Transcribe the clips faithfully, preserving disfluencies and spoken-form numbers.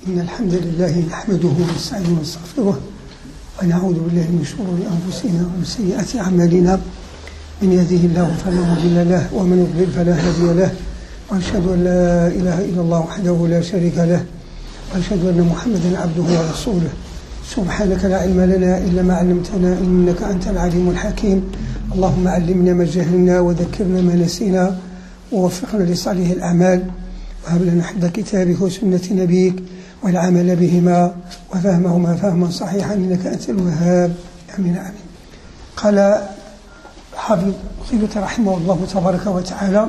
إن الحمد لله نحمده ونستعينه ونستغفره ونعوذ بالله من شرور أنفسنا ومن سيئات أعمالنا. من يهده الله فلا مضل له ومن يضلل فلا هادي له، وأشهد أن لا إله إلا الله وحده لا شريك له، وأشهد أن محمدا عبده ورسوله. سبحانك لا علم لنا إلا ما علمتنا إنك أنت العليم الحكيم. اللهم علمنا ما جهلنا وذكرنا ما نسينا ووفقنا لصالح الأعمال، وهب لنا حفظ كتابك وسنة نبيك والعمل بهما وفهمهما فهما صحيحا إنك أنت الوهاب. آمين آمين. قال حافظ خيلة رحمه الله تبارك وتعالى: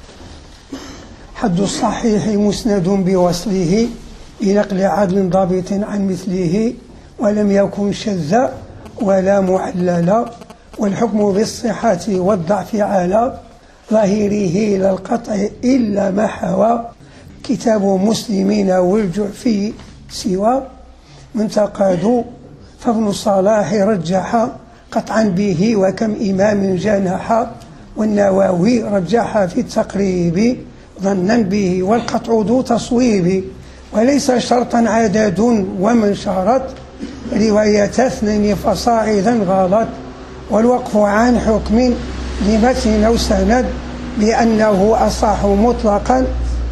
حد الصحيح مسند بوصله بنقل عدل ضابط عن مثله، ولم يكن شذا ولا معللا، والحكم بالصحة والضعف على ظاهره لا القطع إلا ما حوى. كتاب مسلمين والجعفي سوى من تقاد، فابن الصلاح رجح قطعا به وكم إمام جنح، والنووي رجح في التقريب ظنا به والقطع ذو تصويب. وليس شرطا عدد ومن شرط رواية اثنين فصاعدا غلط، والوقف عن حكم لمتن أو سند بأنه أصح مطلقا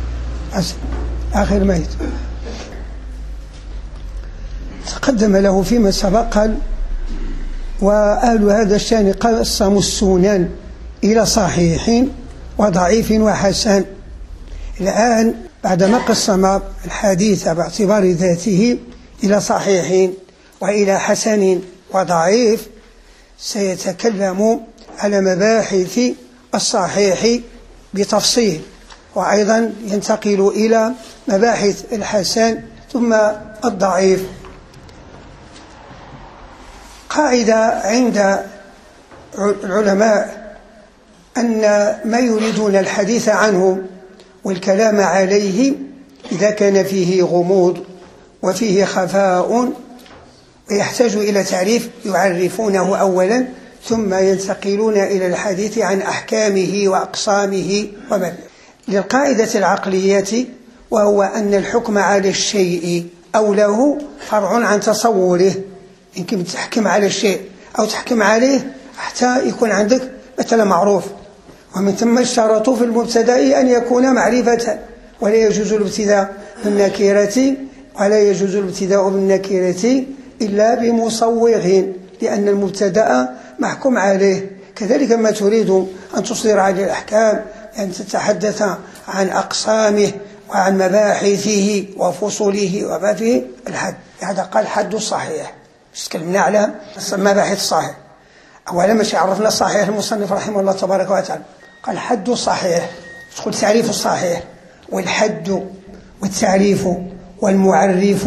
آخر ميت. تقدم له فيما سبق قال: وأهل هذا الشأن قسموا السنن إلى صحيح وضعيف وحسن. الآن بعدما قسم الحديث باعتبار ذاته إلى صحيح وإلى حسن وضعيف، سيتكلم على مباحث الصحيح بتفصيل، وأيضا ينتقل إلى مباحث الحسن ثم الضعيف. قاعدة عند العلماء أن ما يريدون الحديث عنه والكلام عليه إذا كان فيه غموض وفيه خفاء ويحتاج إلى تعريف يعرفونه أولا، ثم ينتقلون إلى الحديث عن أحكامه وأقسامه وبعد. للقاعدة العقلية، وهو أن الحكم على الشيء أو له فرع عن تصوره. يمكن تحكم على الشيء أو تحكم عليه حتى يكون عندك مثلا معروف، ومن ثم اشترطوا في المبتدأ أن يكون معرفة، ولا يجوز الابتداء بالنكرة ولا يجوز الابتداء بالنكرة إلا بمصوغ، لأن المبتدأ محكوم عليه. كذلك ما تريد أن تصدر عليه الأحكام، أن تتحدث عن أقسامه وعن مباحثه وفصوله وما فيه الحد. هذا قال حد الصحيح. تكلمنا على مباحث الصحيح. أولا مش عرفنا الصحيح المصنف رحمه الله تبارك وتعالى، قال حد الصحيح، تقول تعريف الصحيح والحد والتعريف والمعرف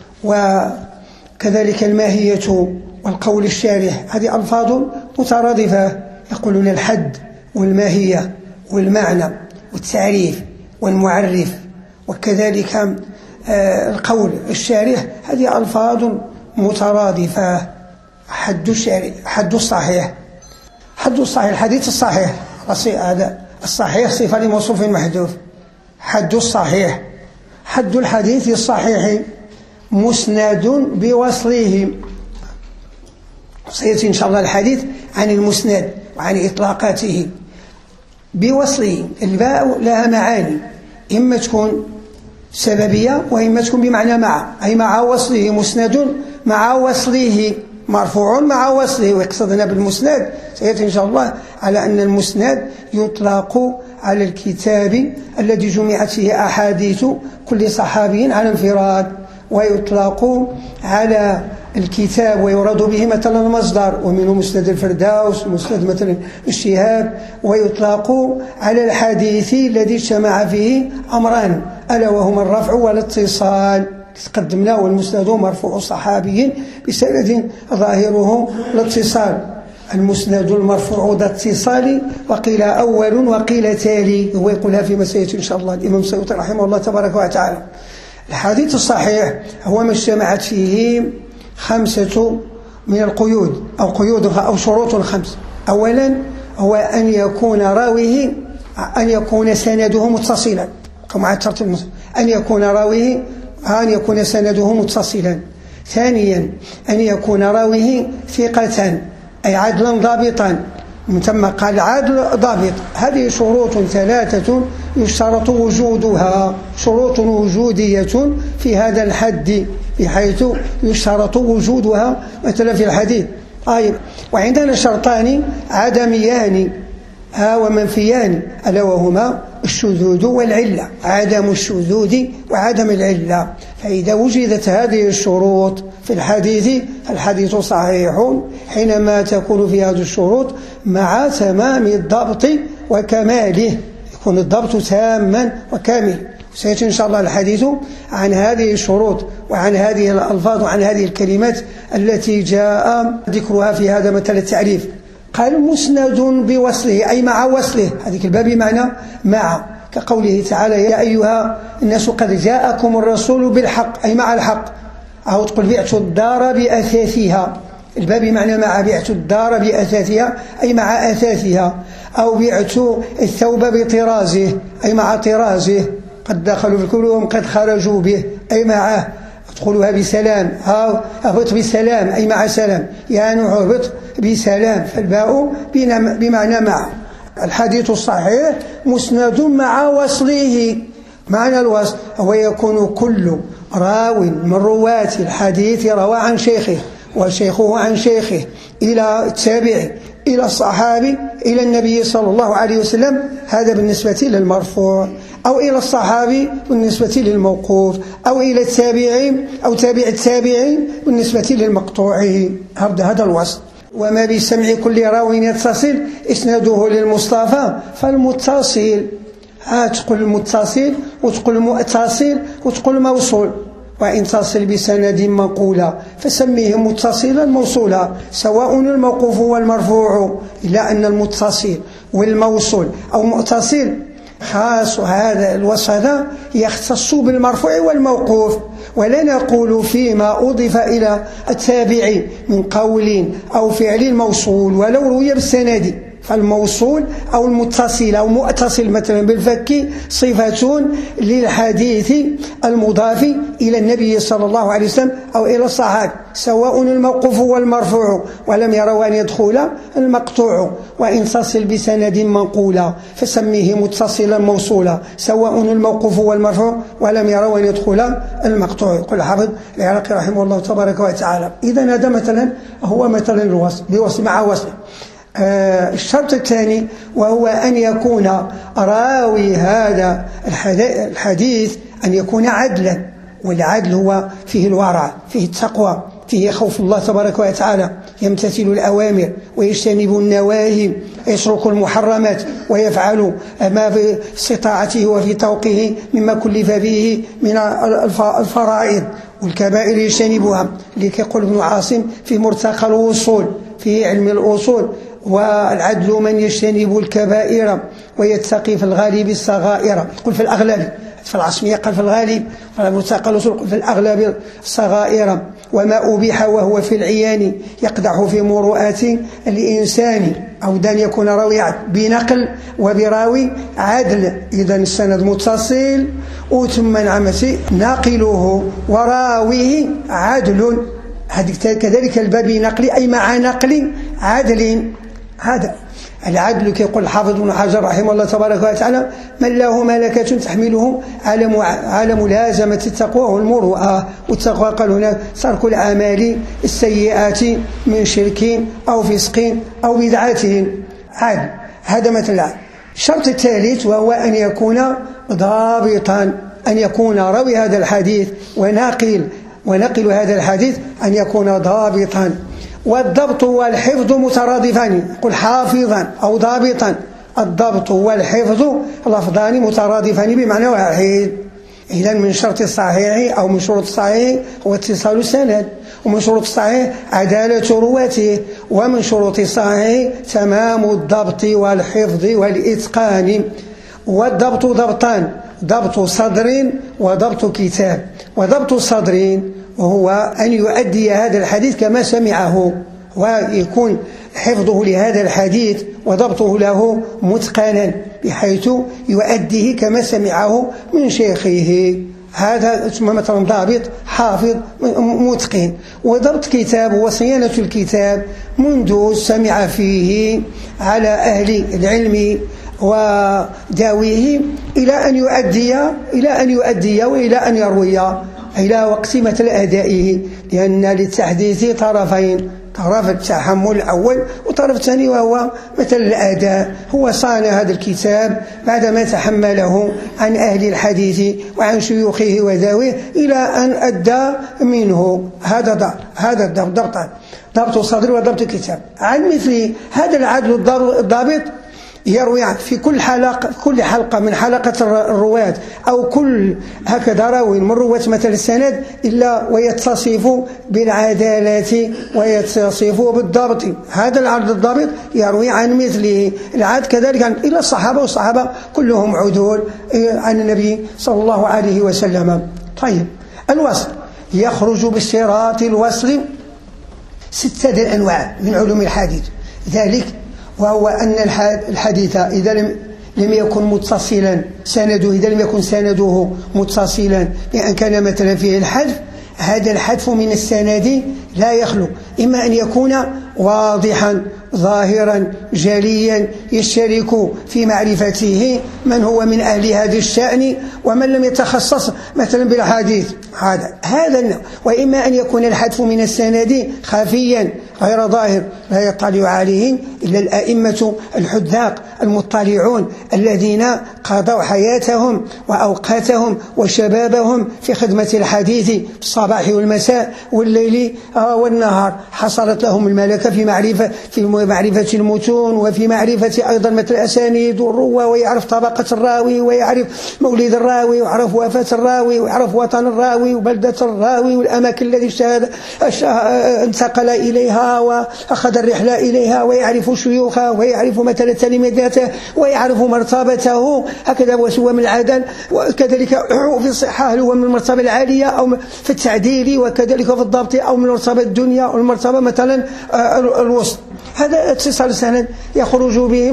وكذلك الماهية والقول الشارح. هذه ألفاظ مترادفة، يقولون الحد والماهية والمعنى والتعريف والمعرف وكذلك القول الشارح. هذه ألفاظ مترادفة. حد الشارع، حد الصحيح، حد الصحيح الحديث الصحيح، هذا الصحيح صفة لموصوف محذوف. حد الصحيح، حد الحديث الصحيح مسند بوصله. سيأتي إن شاء الله الحديث عن المسند وعن إطلاقاته. بوصله، الباء لها معاني، إما تكون سببية وإما تكون بمعنى مع، أي مع وصله. مسند مع وصله، مرفوع مع وصله. ويقصدنا بالمسند سيأتي إن شاء الله على أن المسند يطلق على الكتاب الذي جمعت فيه أحاديث كل صحابي على انفراد، ويطلق على الكتاب ويراد به مثلا المصدر، ومنه مسند الفردوس، مسند مثلا الشهاب. ويطلق على الحديث الذي اجتمع فيه أمران، ألا وهما الرفع والاتصال. تقدمنا والمسند مرفوع صحابي بسند ظاهره الاتصال. المسند المرفوع ذا اتصال، وقيل أول وقيل تالي، هو يقولها في مسألة إن شاء الله الإمام السيوطي رحمه الله تبارك وتعالى. الحديث الصحيح هو ما اجتمعت فيه خمسة من القيود أو قيودها أو شروط خمس. أولا هو أن يكون راويه أن يكون سنده متصلا، كما ترتيب المسلم، أن يكون راويه أن يكون سنده متصلا. ثانيا أن يكون راويه ثقة أي عدلا ضابطا، من ثم قال عدل ضابط. هذه شروط ثلاثة يشترط وجودها، شروط وجودية في هذا الحد بحيث يشترط وجودها مثلا في الحديث. طيب، وعندنا شرطان عدميان ومنفيان، ألا وهما الشذوذ والعلة، عدم الشذوذ وعدم العلة. فإذا وجدت هذه الشروط في الحديث الحديث صحيح حينما تكون في هذه الشروط مع تمام الضبط وكماله، يكون الضبط تاما وكامل. سيأتي إن شاء الله الحديث عن هذه الشروط وعن هذه الألفاظ وعن هذه الكلمات التي جاء ذكرها في هذا مثل التعريف. قال مسند بوصله أي مع وصله، هذه الباب بمعنى مع، كقوله تعالى يا أيها الناس قد جاءكم الرسول بالحق أي مع الحق. أو تقول بعت الدار بأثاثها، الباب بمعنى مع، بعت الدار بأثاثها أي مع أثاثها. أو بعت الثوب بطرازه أي مع طرازه، قد دخلوا بكلهم قد خرجوا به أي معه. ادخلوها بسلام أو اهبط بسلام أي مع سلام، يا نوح اهبط بسلام، فالباء بمعنى مع. الحديث الصحيح مسند مع وصله. معنى الوصل هو يكون كل راو من رواة الحديث روى عن شيخه وشيخه عن شيخه إلى التابعي إلى الصحابي إلى النبي صلى الله عليه وسلم، هذا بالنسبة للمرفوع، أو إلى الصحابي بالنسبة للموقوف، أو إلى التابعين أو تابع التابعين بالنسبة للمقطوع. هذا الوصل. وما بسمع كل راو يتصل إسناده للمصطفى فالمتصل. تقول المتصل وتقول متصل وتقول موصول، وإن تصل بسند منقولا فسميه متصلا موصولا، سواء الموقوف والمرفوع، إلا أن المتصل والموصول أو متصل خاص. هذا الوصف هذا يختص بالمرفوع والموقوف، ولا نقول فيما أضيف إلى التابع من قول أو فعل موصول ولو روي بالسند. فالموصول أو المتصل أو مؤتصل مثلا بالفك صفة للحديث المضاف إلى النبي صلى الله عليه وسلم أو إلى الصحابة، سواء الموقوف والمرفوع ولم يروا أن يدخل المقطوع. وإن تصل بسند منقولا فسميه متصلا موصولا، سواء الموقوف والمرفوع ولم يروا أن يدخل المقطوع. يقول حافظ العراقي رحمه الله تبارك وتعالى. إذن هذا مثلا هو مثلا الوصل بوصل مع وصل. آه الشرط الثاني وهو أن يكون راوي هذا الحديث أن يكون عدلا، والعدل هو فيه الورع، فيه التقوى، فيه خوف الله تبارك وتعالى، يمتثل الأوامر ويجتنب النواهي، يترك المحرمات ويفعل ما في استطاعته وفي طوقه مما كلف به من الفرائض، والكبائر يجتنبها. لكي يقول ابن عاصم في مرتقى الوصول في علم الأصول: والعدل من يجتنب الكبائر ويتقي في الغالب الصغائر. يقول في الأغلب، في العصمية قال في الغالب، فالمرتقى الوصول يقول في الأغلب الصغائر. وما أبيح وهو في العيان يقدح في مروءات الإنسان. أو دان يكون راوي بنقل وبراوي عدل. إذا السند متصل وثم نعمتي ناقله وراويه عدل. كذلك الباب نقل أي مع نقل عدل. هذا العدل كيقول الحافظ ابن حجر رحمه الله تبارك وتعالى: من له ملكة تحمله على على ملازمة التقوى والمروءة. والتقوى قال هناك ترك الأعمال السيئات من شرك أو فسق أو بدعة. عدل، هذا مثلا. الشرط الثالث وهو أن يكون ضابطا، أن يكون راوي هذا الحديث وناقل ونقل هذا الحديث أن يكون ضابطا. والضبط والحفظ مترادفان، قل حافظا أو ضابطا. الضبط والحفظ لفظان مترادفان بمعنى واحد. إذن من شرط الصحيح أو من شروط الصحيح هو اتصال السند، ومن شروط الصحيح عدالة رواته، ومن شروط الصحيح تمام الضبط والحفظ والإتقان. والضبط ضبطان: ضبط صدر وضبط كتاب. وضبط صدر وهو أن يؤدي هذا الحديث كما سمعه، ويكون حفظه لهذا الحديث وضبطه له متقنا بحيث يؤديه كما سمعه من شيخه. هذا ثم مثلا ضابط حافظ متقن. وضبط كتاب وصيانة الكتاب منذ سمع فيه على أهل العلم وداويه إلى أن يؤدي إلى أن يؤدي وإلى أن يروي إلى وقت مثل أدائه، لأن للتحديث طرفين، طرف التحمل الأول وطرف الثاني وهو مثل الأداء. هو صان هذا الكتاب بعدما تحمله عن أهل الحديث وعن شيوخه وذويه إلى أن أدى منه. هذا هذا الضبط، ضبط الصدر وضبط الكتاب. عن مثل هذا العدل الضابط يروي في كل حلقة كل حلقة من حلقة الرواة أو كل هكذا راوي من رواة مثل السند إلا ويتصف بالعدالة ويتصف بالضبط. هذا العدل الضابط يروي عن مثله. العاد كذلك عن إلى الصحابة، والصحابة كلهم عدول عن النبي صلى الله عليه وسلم. طيب، الوصل يخرج بالصراط الوصل ستة الأنواع من علوم الحديث، ذلك وهو أن الحديث إذا لم لم يكن متصلا سنده إذا لم يكن سنده متصلا بأن كان مثلا فيه الحذف، هذا الحذف من السند لا يخلو إما أن يكون واضحا ظاهرا جليا يشترك في معرفته من هو من أهل هذا الشأن ومن لم يتخصص مثلا بالحديث، هذا هذا وإما أن يكون الحذف من السند خفيا غير ظاهر لا يطلع عليه إلا الأئمة الحذاق المطلعون الذين قضوا حياتهم وأوقاتهم وشبابهم في خدمة الحديث بالصباح والمساء والليل والنهار. حصلت لهم الملكة في معرفة في معرفة المتون وفي معرفة أيضا مثل الأسانيد والروى، ويعرف طبقة الراوي ويعرف مولد الراوي ويعرف وفاة الراوي ويعرف وطن الراوي وبلدة الراوي والأماكن التي انتقل إليها وأخذ الرحلة إليها، ويعرف شيوخه ويعرف مثلا تلميذاته ويعرف مرتبته هكذا وسوى من العدل. وكذلك في الصحة هل هو من المرتبة العالية أو في التعديل، وكذلك في الضبط أو من المرتبة الدنيا أو المرتبة مثلا الوسط. هذا اتصال السند يخرج به.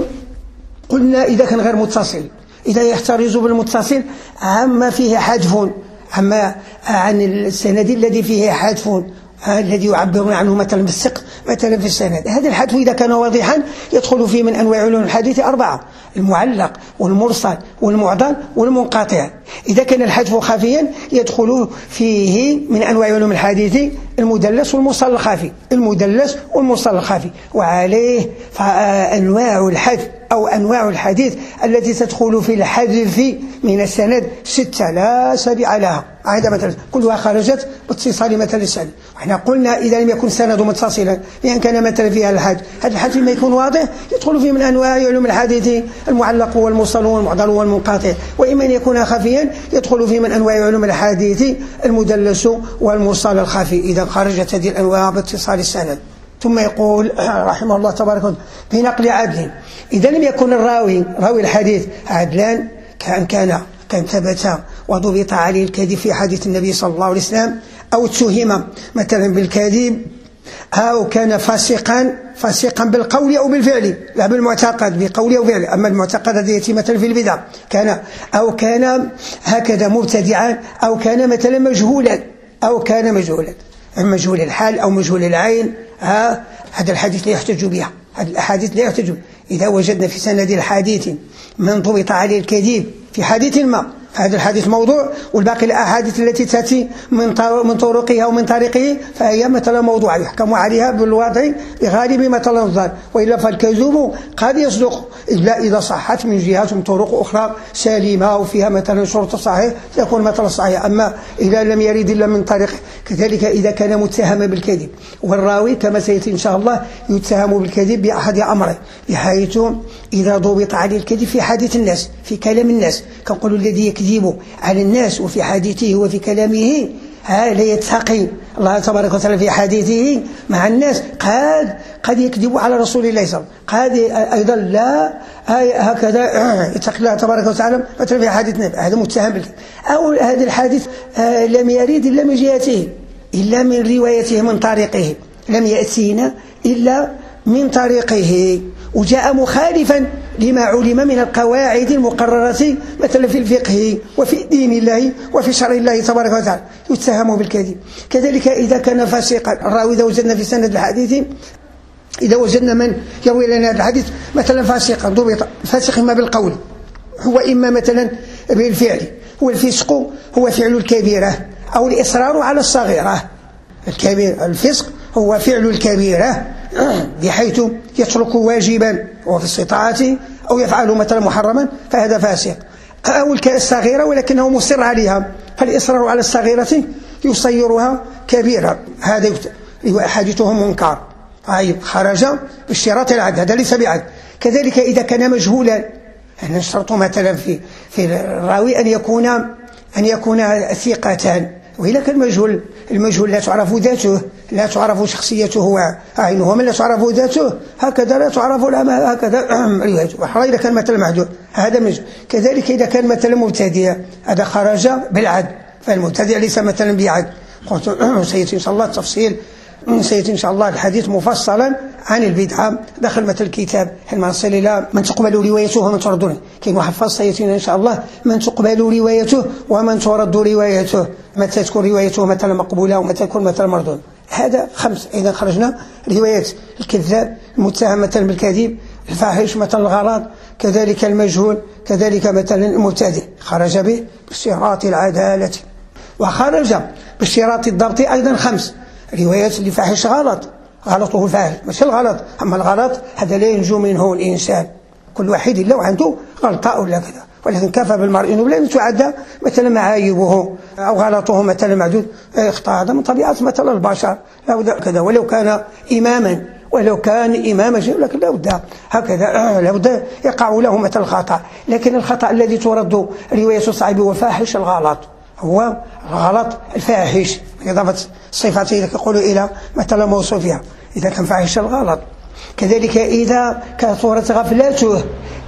قلنا إذا كان غير متصل، إذا يحترز بالمتصل عما فيه حذف، عما عن السند الذي فيه حذف الذي يعبرون عنه مثلا بالثقل مثلا في السند. هذا الحذف إذا كان واضحا يدخل فيه من أنواع علوم الحديث أربعة: المعلق والمرسل والمعضل والمنقطع. إذا كان الحذف خفيا يدخل فيه من أنواع علوم الحديث المدلس والمرسل الخفي، المدلس والمرسل الخفي. وعليه فأنواع الحذف أو أنواع الحديث التي تدخل في الحذف من السند ستة لا سبع لها، هذا مثلا كلها خرجت باتصال مثل السند. وإحنا قلنا إذا لم يكن السند متصلا لأن كان مثلا فيها الحذف، هذا الحذف ما يكون واضح يدخل فيه من أنواع علوم الحديث المعلق والمرسل والمعضل والمنقطع. وإما أن يكون خفيا يدخل فيه من أنواع علوم الحديث المدلس والمرسل الخفي إذا خرجت هذه الأنواع باتصال السند. ثم يقول رحمه الله تبارك وتعالى بنقل عدل. إذا لم يكن الراوي راوي الحديث عدلان كان كان كان ثبت وضبط عليه الكذب في حديث النبي صلى الله عليه وسلم، أو اتهم مثلا بالكذب، أو كان فاسقا فاسقا بالقول أو بالفعل، لا بالمعتقد بقول أو فعل. أما المعتقد الذي يأتي مثلا في البدع كان، أو كان هكذا مبتدعا، أو كان مثلا مجهولا أو كان مجهولا مجهول الحال أو مجهول العين، ها هذا الحديث لا يحتج بها، هذه الأحاديث لا يحتج. إذا وجدنا في سند الحديث من ضبط عليه الكذب في حديث ما، هذا الحديث موضوع، والباقي الأحاديث التي تأتي من من طرقها ومن طريقه فهي مثلا موضوع يحكم عليها بالوضع بغالب مثلا الظن، وإلا فالكذوب قد يصدق إلا إذا صحت من جهات من طرق أخرى سالمة وفيها مثلا شرط صحيح يكون مثلا صحيح. أما إذا لم يرد إلا من طريق. كذلك إذا كان متهم بالكذب، والراوي كما سيأتي إن شاء الله يتهم بالكذب بأحد أمره، بحيث إذا ضبط عليه الكذب في حديث الناس في كلام الناس، كنقول الذي يكذب على الناس وفي حديثه وفي كلامه ها لا يتقي الله تبارك وتعالى في حديثه مع الناس، قد قد يكذب على رسول الله صلى الله عليه وسلم، قد أيضا لا هكذا يتقي الله تبارك وتعالى مثلا في حديث النبي، هذا متهم بالكذب. أو هذا الحديث لم يرد إلا من جهته، إلا من روايته من طريقه، لم يأتينا إلا من طريقه وجاء مخالفا لما علم من القواعد المقررة مثلا في الفقه وفي دين الله وفي شرع الله تبارك وتعالى يتهم بالكذب. كذلك إذا كان فاسقا الراوي، إذا وجدنا في سند الحديث، إذا وجدنا من يروي لنا هذا الحديث مثلا فاسقا ضبط، فاسق إما بالقول هو إما مثلا بالفعل، هو الفسق هو فعل الكبيرة أو الإصرار على الصغيرة. الكبير الفسق هو فعل الكبيرة بحيث يترك واجبا وفي استطاعته أو يفعل مثلا محرما فهذا فاسق، أو الصغيرة ولكنه مصر عليها، فالإصرار على الصغيرة يصيرها كبيرة، هذا حادثه منكر. طيب خرج باشتراط العدل، هذا ليس بعدل. كذلك إذا كان مجهولا، نشترط مثلا في في الراوي أن يكون أن يكون ثقة، وإذا كان مجهول، المجهول لا تعرف ذاته، لا تعرف شخصيته وعينه، ومن لا تعرف ذاته هكذا لا تعرف هكذا روايته. وحرى إذا كان مثلا معدول هذا مجهول. كذلك إذا كان مثلا مبتدئ هذا خرج بالعدل، فالمبتدئ ليس مثلا بعدل. قلت سيأتي إن شاء الله التفصيل، سيأتي إن شاء الله الحديث مفصلا عن البدعة داخل مثل الكتاب حينما نصل إلى من تقبل روايته ومن ترد. كي محفظ سيأتينا إن شاء الله من تقبل روايته ومن ترد روايته، متى تكون روايته مثلا مقبولة ومتى تكون مثلا مردود. هذا خمس. إذا خرجنا روايات الكذاب المتهم مثلا بالكذب، الفاحش مثلا الغلط، كذلك المجهول، كذلك مثلا المبتدئ خرج به باشتراط العدالة. وخرج باشتراط الضبط أيضا خمس روايات اللي فاحش غلط، غلطه فاحش مش الغلط، أما الغلط هذا لا ينجو منه الإنسان، كل واحد لو عنده غلطة أو لا كذا، ولكن كفى بالمرء إنه لا يتعدى مثلا معايبه أو غلطه مثلا معدود، اخطأ، هذا من طبيعة مثلا البشر لا كذا، ولو كان إماما ولو كان إماما لكن لا بد هكذا، لا بد يقع له مثل الخطأ. لكن الخطأ الذي ترد رواية صعب وفاحش الغلط، هو الغلط الفاحش إضافة صفاته يقول إلى مثلا موصوفها إذا كان فاحش الغلط. كذلك إذا كثرت غفلته،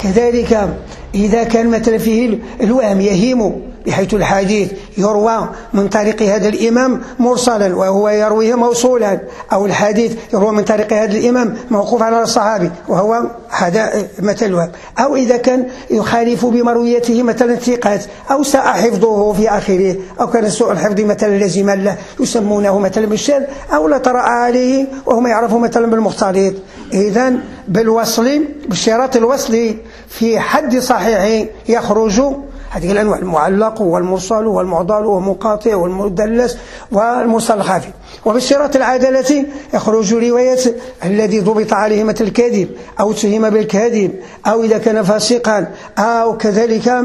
كذلك إذا كان مثلا فيه الوهم يهيم، بحيث الحديث يروى من طريق هذا الإمام مرسلا وهو يرويه موصولا، أو الحديث يروى من طريق هذا الإمام موقوف على الصحابي وهو هذا مثل الوهم، أو إذا كان يخالف بمرويته مثلا ثقات أو ساء حفظه في آخره، أو كان سوء الحفظ مثلا لازما له يسمونه مثلا بالشاذ، أو لا طرأ عليه وهم يعرفوا مثلا بالمختلط. إذن بالوصل باشتراط الوصل في حد صحيح يخرج هذه الأنواع: المعلق والمرسل والمعضل والمنقطع والمدلس والمرسل الخفي. وباشتراط العدالة يخرج رواية الذي ضبط عليه مثل الكذب أو اتهم بالكذب، أو إذا كان فاسقا، أو كذلك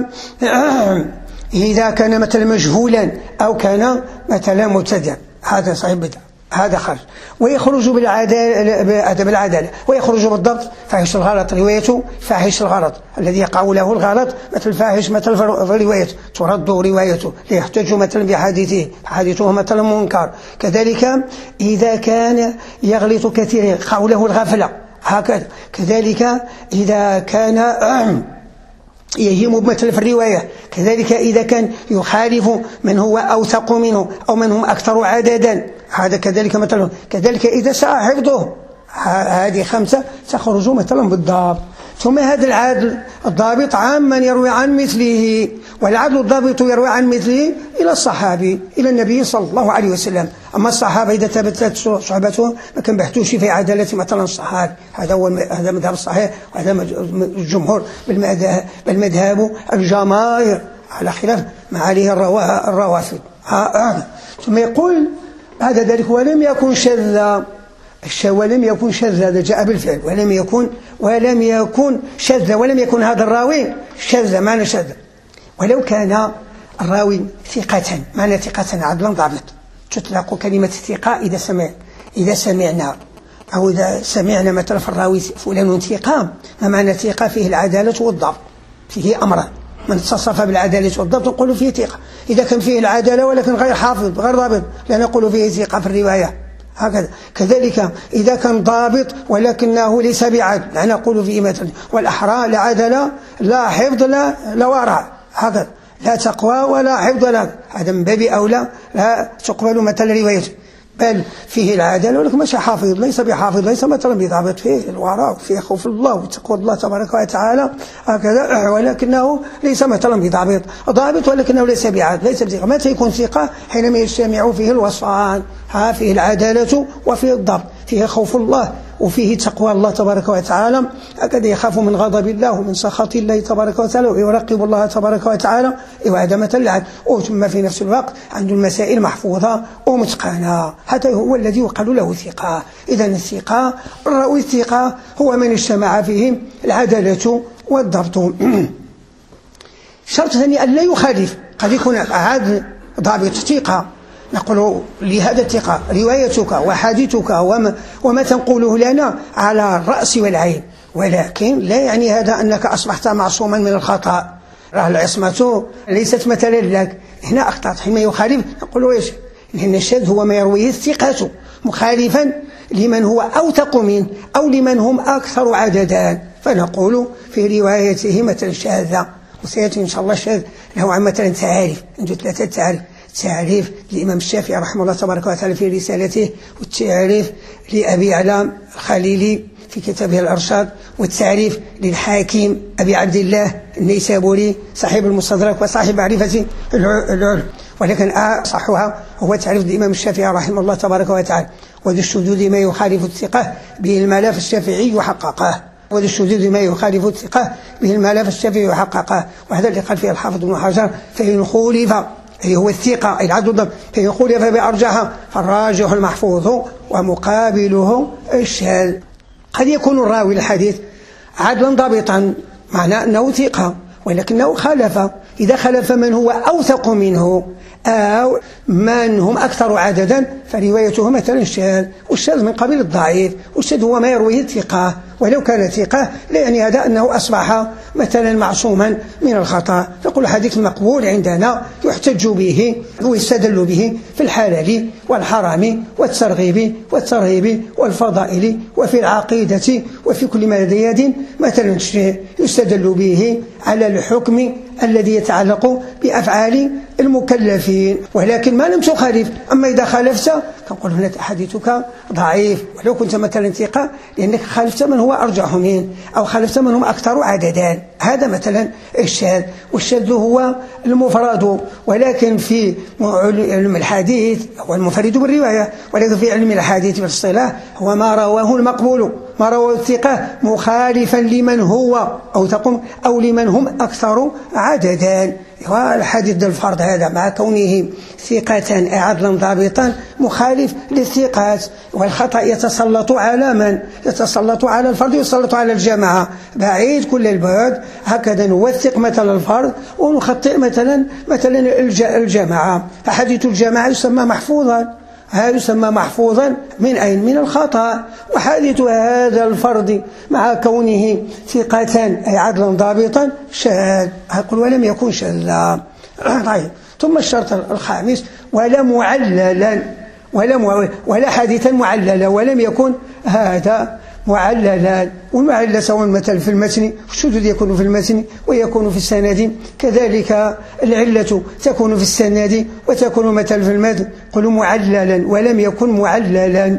إذا كان مثلا مجهولا أو كان مثلا مبتدعا، هذا صحيح بدعة، هذا خرج. ويخرج بالعدالة بالعدالة ويخرج بالضبط فاحش الغلط، روايته فاحش الغلط الذي يقع له الغلط مثل فاحش مثل في روايته ترد روايته، يحتج مثلا بحديثه، حديثه مثلا منكر. كذلك إذا كان يغلط كثيرا قوله الغفلة هكذا. كذلك إذا كان يهيم مثل في الرواية، كذلك إذا كان يخالف من هو أوثق منه أو من هم أكثر عددا، هذا كذلك مثلا. كذلك إذا ساء حفظه، هذه خمسة تخرج مثلا بالضبط. ثم هذا العدل الضابط عامًا يروي عن مثله، والعدل الضابط يروي عن مثله إلى الصحابي إلى النبي صلى الله عليه وسلم. أما الصحابة إذا ثبتت صحبتهم ما كان بحثوش في عدالة مثلا الصحابي، هذا هو هذا مذهب الصحيح، وهذا الجمهور بالمذهب الجماهير على خلاف ما عليه الروافض. ثم يقول هذا ذلك ولم يكن شذا، ولم يكن شذا، هذا جاء بالفعل، ولم يكن ولم يكن شذا، ولم يكن هذا الراوي شذا، معنى شذا. ولو كان الراوي ثقة، معنى ثقة عدلا ضابط، تطلق كلمة ثقة إذا سمع إذا سمعنا أو إذا سمعنا مثلا في الراوي فلان ثقة، ما معنى ثقة؟ فيه العدالة والضبط، فيه أمران: من اتصف بالعدالة والضبط نقول فيه ثقة، إذا كان فيه العدالة ولكن غير حافظ غير ضابط لا نقول فيه ثقة في الرواية، هكذا. كذلك إذا كان ضابط ولكنه ليس بعدل لا نقول فيه مثلا والأحرى لا عدل لا حفظ لا لا ورع، هكذا، لا تقوى ولا حفظ لا، هذا من باب أولى لا تقبل مثل روايته. بل فيه العدالة، ولكن مش حافظ، ليس بحافظ، ليس مثلا بضابط، فيه الوراء، فيه خوف الله وتقوى الله تبارك وتعالى هكذا، ولكنه ليس مثلا بضابط ضابط، ولكنه ليس بعاد، ليس بثقة. متى يكون ثقة؟ حينما يجتمع فيه الوصفان، ها فيه العدالة وفيه الضبط، فيه خوف الله وفيه تقوى الله تبارك وتعالى، هكذا يخاف من غضب الله ومن سخط الله تبارك وتعالى، ويراقب الله تبارك وتعالى وعدم اللعن، وثم في نفس الوقت عنده المسائل محفوظة ومتقنة، هذا هو الذي يقال له ثقة. إذا الثقة الراوي الثقة هو من اجتمع فيه العدالة والضبط. شرط ثاني أن لا يخالف، قد يكون عاد ضابط ثقة، نقول لهذا الثقة روايتك وحديثك وما, وما تنقله لنا على الرأس والعين، ولكن لا يعني هذا أنك أصبحت معصوما من الخطأ، راه العصمة ليست مثلا لك، هنا أخطأت. حينما يخالف نقول إيش؟ لأن الشاذ هو ما يرويه الثقة مخالفا لمن هو أوثق منه أو لمن هم أكثر عددا، فنقول في روايته مثلا شاذة. وسيأتي إن شاء الله الشاذ له عن مثلا تعاريف، عنده ثلاثة تعاريف: تعريف للإمام الشافعي رحمه الله تبارك وتعالى في رسالته، والتعريف لأبي علام الخليلي في كتابه الأرشاد، والتعريف للحاكم أبي عبد الله النيسابوري صاحب المستدرك وصاحب معرفة العلم. ولكن أصحها هو تعريف الإمام الشافعي رحمه الله تبارك وتعالى: وذو الشذوذ ما يخالف الثقة به الملا فالشافعي يحققه، وذو الشذوذ ما يخالف الثقة به الملا فالشافعي يحققه. وهذا اللي قال فيه الحافظ ابن حجر: فإن خولف أي هو الثقة أي العدل الضبط، فإن خولف بأرجحها فالراجح المحفوظ ومقابله الشاذ. قد يكون الراوي الحديث عدلا ضابطا، معناه أنه ثقة، ولكنه خالف. إذا خالف من هو أوثق منه أو من هم أكثر عددا فروايته مثلا الشاذ، والشاذ من قبيل الضعيف، والشاذ هو ما يرويه الثقة، ولو كان ثقة لا يعني هذا أنه أصبح مثلا معصوما من الخطأ. نقول الحديث المقبول عندنا يحتج به ويستدل به في الحلال والحرام والترغيب والترهيب والفضائل وفي العقيدة وفي كل ما زياد مثلا يستدل به على الحكم الذي يتعلق بأفعال المكلفين، ولكن ما لم تخالف. أما إذا خالفت كنقول هنا حديثك ضعيف ولو كنت مثلا ثقة، لأنك خالفت من هو أرجح منه أو خالفت من هم أكثر عددا، هذا مثلا الشاذ. والشاذ هو المفرد، ولكن في علم الحديث هو المنفرد بالرواية، ولكن في علم الحديث بالاصطلاح هو ما رواه المقبول، ما رواه الثقة مخالفا لمن هو أوثق أو لمن هم أكثر عددا. والحديث الفرد هذا مع كونه ثقة عدلا ضابطا مخالف للثقات، والخطأ يتسلط على من؟ يتسلط على الفرد ويتسلط على الجماعة، بعيد كل البعد. هكذا نوثق مثلا الفرد ونخطئ مثلا مثلا الجماعة، فحديث الجماعة يسمى محفوظا، هذا يسمى محفوظا من أين؟ من الخطأ. وحديث هذا الفرد مع كونه ثقة أي عدلا ضابطا شاذ، أقول ولم يكن شاذا. طيب، ثم الشرط الخامس: ولا معللا، ولا ولا حديثا معللا، ولم يكن هذا معللا. والمعلل سواء مثل في المتن، الشذوذ يكون في المتن ويكون في السند، كذلك العلة تكون في السند وتكون مثل في المتن. قلوا معللا ولم يكن معللا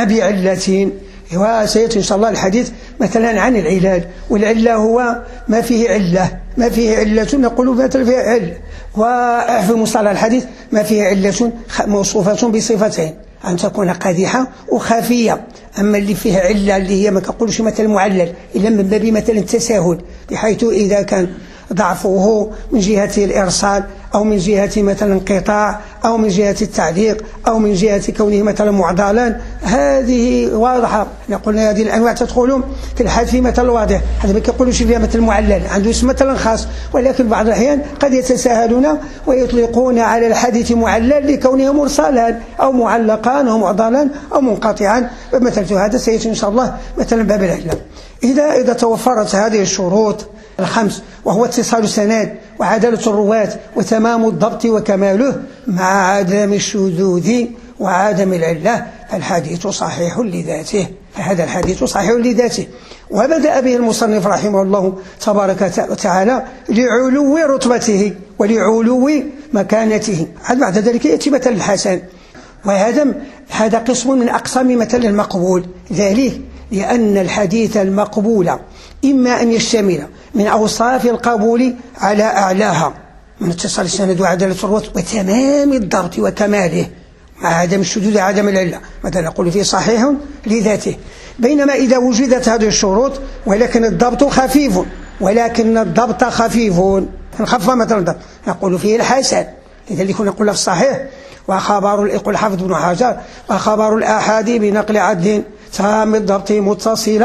بعلة. وسيأتي إن شاء الله الحديث مثلا عن العلال، والعلة هو ما فيه علة، ما فيه علة نقول مثل فيه علة. وفي مصطلح الحديث ما فيه علة موصوفة بصفتين: أن تكون قادحة وخافية. أما اللي فيها علة اللي هي ما كنقولش مثلا معلل إلا من باب مثلا التساهل، بحيث إذا كان ضعفه من جهة الإرسال أو من جهة مثلا انقطاع أو من جهة التعليق أو من جهة كونه مثلا معضلا، هذه واضحة. نقول هذه الأنواع تدخل في الحديث مثلا واضح، هذا ما كيقولوش فيها مثل معلل، عنده اسم مثلا خاص، ولكن بعض الأحيان قد يتساهلون ويطلقون على الحديث معلل لكونه مرسلا أو معلقا أو معضلا أو منقطعا. مثل هذا سيأتي إن شاء الله مثلا باب العلة. إذا إذا توفرت هذه الشروط الخمس، وهو اتصال السند وعدالة الرواة وتمام الضبط وكماله مع عدم الشذوذ وعدم العلة، فالحديث صحيح لذاته، فهذا الحديث صحيح لذاته. وبدأ به المصنف رحمه الله تبارك وتعالى لعلو رتبته ولعلو مكانته. بعد ذلك يأتي مثل الحسن، وهذا هذا قسم من أقسام مثل المقبول، ذلك لأن الحديث المقبول إما أن يشتمل من أوصاف القبول على أعلاها من اتصال السند وعدالة الرواة وتمام الضبط وكماله مع عدم الشذوذ وعدم العلة، مثلا نقول فيه صحيح لذاته. بينما إذا وجدت هذه الشروط ولكن الضبط خفيف ولكن الضبط خفيف نخفف مثلا الضبط نقول فيه الحسن، لذلك نقول في الصحيح وخبر يقول الحافظ بن حجر وخبر الآحاد بنقل عدل تام الضبط متصل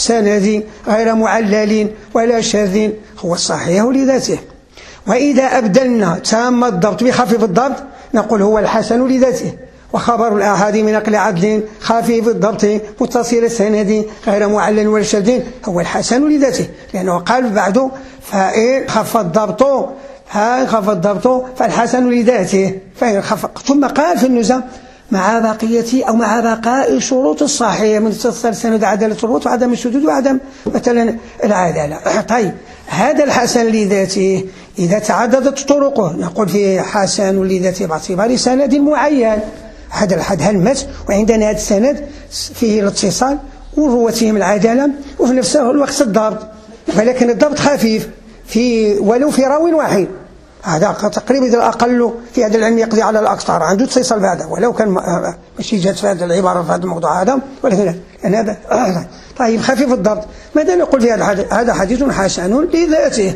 سند غير معلل ولا شاذ هو الصحيح لذاته. وإذا أبدلنا تام الضبط بخفيف الضبط نقول هو الحسن لذاته. وخبر الآحاد من نقل عدل خفيف الضبط متصل السند غير معلل ولا شاذ هو الحسن لذاته، لأنه قال بعده فإن خف الضبط ها خف الضبط فالحسن لذاته فإن خف. ثم قال في النزهة مع بقية أو مع بقاء شروط الصحيح من اتصال سند عدالة الرواة وعدم الشذوذ وعدم مثلا العدالة. طيب هذا الحسن لذاته إذا تعددت طرقه نقول فيه حسن لذاته باعتبار سند معين، هذا الحد هلمت وعندنا هذا السند فيه الاتصال ورواتهم العدالة وفي نفس الوقت الضبط، ولكن الضبط خفيف في ولو في راوي واحد، هذا تقريبا الأقل في هذا العلم يقضي على الأكثر عنده اتصال بعده ولو كان ماشي جات في هذه العبارة في هذا الموضوع هذا ولكن هذا آه طيب خفيف الضبط. ماذا نقول في هذا الحديث؟ هذا حديث حسن لذاته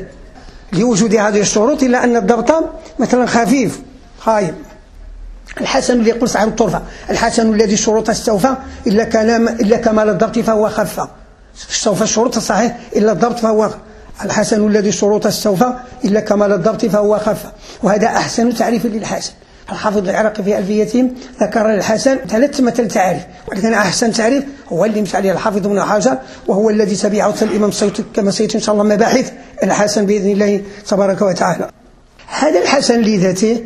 لوجود هذه الشروط إلا أن الضبط مثلا خفيف. طيب الحسن اللي يقول صاحب الطرفة الحسن الذي الشروط استوفى إلا كلام إلا كمال الضبط فهو خف، استوفى الشروط الصحيح إلا الضبط فهو الحسن الذي الشروط استوفى إلا كمال الضبط فهو خف. وهذا أحسن تعريف للحسن. الحافظ العراقي في ألفيته ذكر الحسن ثلاث مثل تعريف، ولكن أحسن تعريف هو اللي مشى عليه الحافظ ابن حجر وهو الذي تبعه الإمام السيوطي كما سيأتي إن شاء الله مباحث الحسن بإذن الله تبارك وتعالى. هذا الحسن لذاته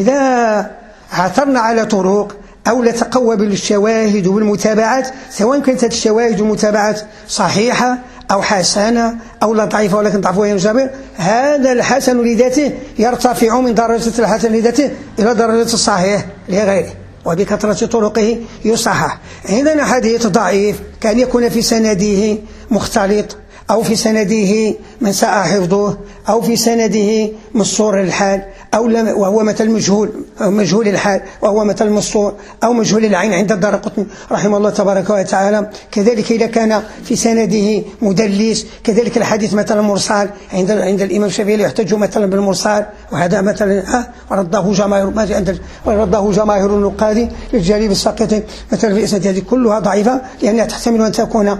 إذا عثرنا على طرق أو لتقوى بالشواهد والمتابعات سواء كانت الشواهد والمتابعات صحيحة أو حسنة أو لا ضعيفة ولكن ضعفها ينجبر، هذا الحسن لذاته يرتفع من درجة الحسن لذاته إلى درجة الصحيح لغيره وبكثرة طرقه يصحح. عندنا حديث ضعيف كان يكون في سنده مختلط أو في سنده من ساء حفظه أو في سنده مستور الحال أو وهو مثل مجهول مجهول الحال وهو مثل مستور أو مجهول العين عند الدارقطني رحمه الله تبارك وتعالى. كذلك إذا كان في سنده مدلس كذلك الحديث مثلا مرسال عند عند الإمام الشافعي يحتج مثلا بالمرسال، وهذا مثلا رده جماهير رده جماهير النقاد للجليل الساقطي مثلا في إسناد هذه كلها ضعيفة لأنها تحتمل أن تكون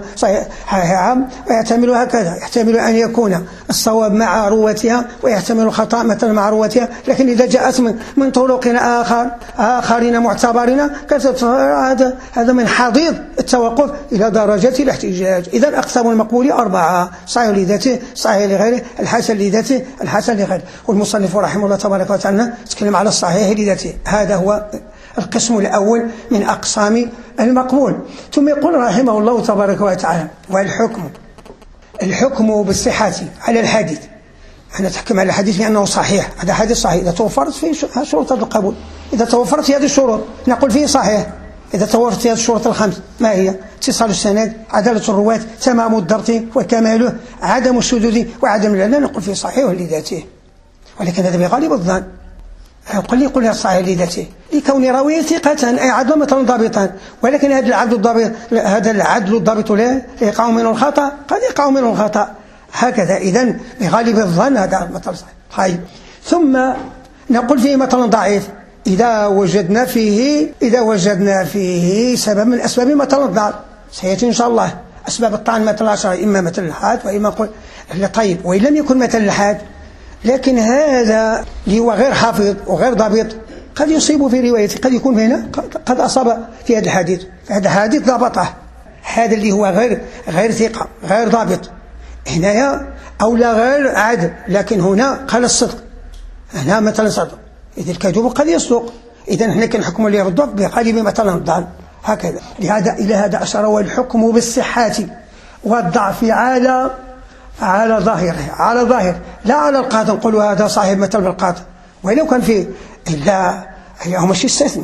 صحيحة ويحتمل هكذا يحتمل أن يكون الصواب مع رواتها ويحتمل الخطأ مثلا مع رواتها، لكن إذا جاءت من, من طرق آخر آخرين معتبرين هذا هذا من حضيض التوقف إلى درجة الاحتجاج. إذا أقسام المقبول أربعة: صحيح لذاته، صحيح لغيره، الحسن لذاته، الحسن لغيره. والمصنف رحمه الله تبارك وتعالى تكلم على الصحيح لذاته، هذا هو القسم الأول من أقسام المقبول. ثم يقول رحمه الله تبارك وتعالى: والحكم الحكم بالصحة على الحديث، أنا تحكم على الحديث لأنه صحيح، هذا حديث صحيح إذا توفرت فيه شروط القبول، إذا توفرت هذه الشروط نقول فيه صحيح. إذا توفرت هذه الشروط الخمس ما هي؟ اتصال السند، عدالة الرواة، تمام الضبط وكماله، عدم الشذوذ وعدم العلة، نقول فيه صحيح لذاته. ولكن هذا بغالب الظن. قل لي قل الصحيح لذاته لكون راويه ثقة أي عدل مثلا ضابطا، ولكن هذا العدل الضابط هذا العدل الضابط لا يقع منه الخطأ، قد يقع منه الخطأ هكذا. إذن بغالب الظن هذا مثل صحيح. طيب ثم نقول فيه مثلا ضعيف إذا وجدنا فيه إذا وجدنا فيه سبب من أسباب مثلا الضعف، سيأتي إن شاء الله أسباب الطعن مثلا عشرة، إما مثل الحاد وإما قل طيب وإن لم يكن مثل الحاد لكن هذا اللي هو غير حافظ وغير ضابط قد يصيب في روايته، قد يكون هنا قد أصاب في هذا الحديث، هذا حديث ضبطه، هذا اللي هو غير غير ثقة غير ضابط هنا أو لا غير عادل، لكن هنا قال الصدق، هنا مثلا صدق، إذا الكذوب قد يصدق، إذا احنا كنحكم اللي يرضى بغالب مثلا الضال هكذا. لهذا إلى هذا أشار: والحكم بالصحة والضعف على على ظاهره، على ظاهر لا على القاطع، نقولوا هذا صاحب مثل بالقاطع ولو كان فيه إلا هو ماشي استثني،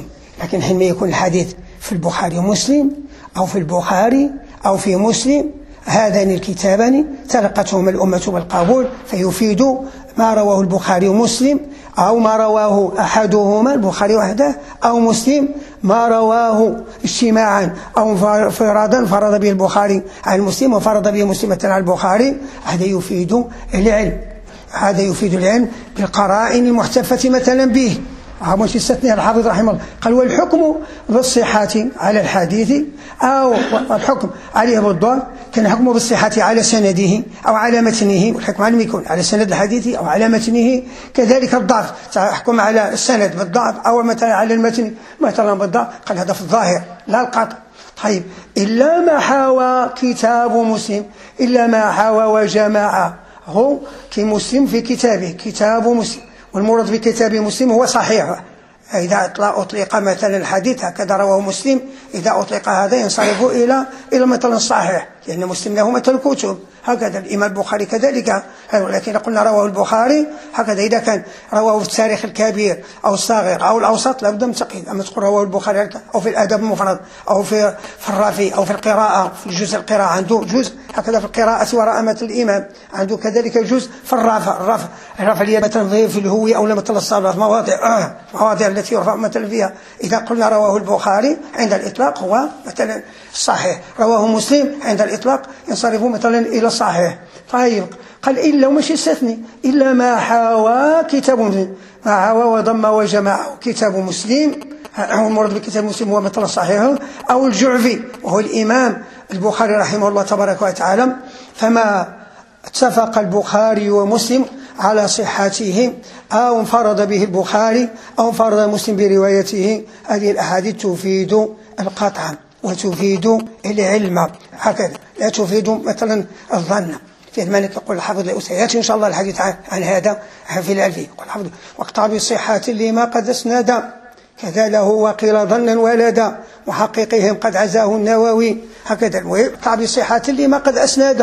لكن حينما يكون الحديث في البخاري ومسلم أو في البخاري أو في مسلم، هذان الكتابان تلقتهما الأمة بالقبول، فيفيد ما رواه البخاري ومسلم، أو ما رواه أحدهما البخاري وحده أو مسلم ما رواه اجتماعا أو انفرادا فرض به البخاري على المسلم وفرض به مسلم على البخاري. هذا يفيد العلم، هذا يفيد العلم بالقرائن المحتفة مثلا به. مش استثناء الحافظ رحمه الله قال: والحكم بالصحة على الحديث أو الحكم عليه بالضعف كان الحكم بالصحة على سنده أو على متنه، والحكم على يكون على سند الحديث أو على متنه، كذلك الضعف تحكم على السند بالضعف أو مثلا على المتن مثلا بالضعف. قال هذا في الظاهر لا القطع. طيب إلا ما حاوى كتاب مسلم، إلا ما حاوى وجماعة هو كمسلم في كتابه كتاب مسلم، والمراد بكتاب مسلم هو صحيح. إذا أطلق مثلا الحديث هكذا رواه مسلم، إذا أطلق هذا ينصرف إلى إلى مثلا الصحيح، لأن مسلم له مثل الكتب، هكذا الإمام البخاري كذلك. ولكن قلنا رواه البخاري هكذا، إذا كان رواه في التاريخ الكبير أو الصغير أو الأوسط لابد من تقييد. أما تقول رواه البخاري أو في الأدب المفرد أو في في الرافي أو في القراءة، في جزء القراءة عنده جزء هكذا في القراءة وراء مثل الإمام، عنده كذلك جزء في الرافع الرافع الرافع اللي مثلا في الهوية أو مثل الصلاة، مواضع آه مواضع التي يرفع مثلا فيها. إذا قلنا رواه البخاري عند الإطلاق هو مثلا الصحيح، رواه مسلم عند الإطلاق ينصرف مثلا إلى الصحيح. طيب قال إلا ومش يستثني إلا ما حاوى كتاب مسلم، ما حاوى وضم وجمع كتاب مسلم، هو المراد بكتاب مسلم هو مثلا الصحيح أو الجعفي وهو الإمام البخاري رحمه الله تبارك وتعالى. فما اتفق البخاري ومسلم على صحته أو انفرد به البخاري أو انفرد مسلم بروايته، هذه الأحاديث تفيد القطع وتفيد العلم، هكذا لا تفيد مثلا الظن. في المالك يقول الحافظ لأسيات إن شاء الله الحديث عن, عن هذا في الألفية، يقول الحافظ: واقطع بصحة لما قد أسند كذا له وقيل ظنا ولدا محققهم قد عزاه النووي، هكذا. ويقطع بصحة لما قد أسند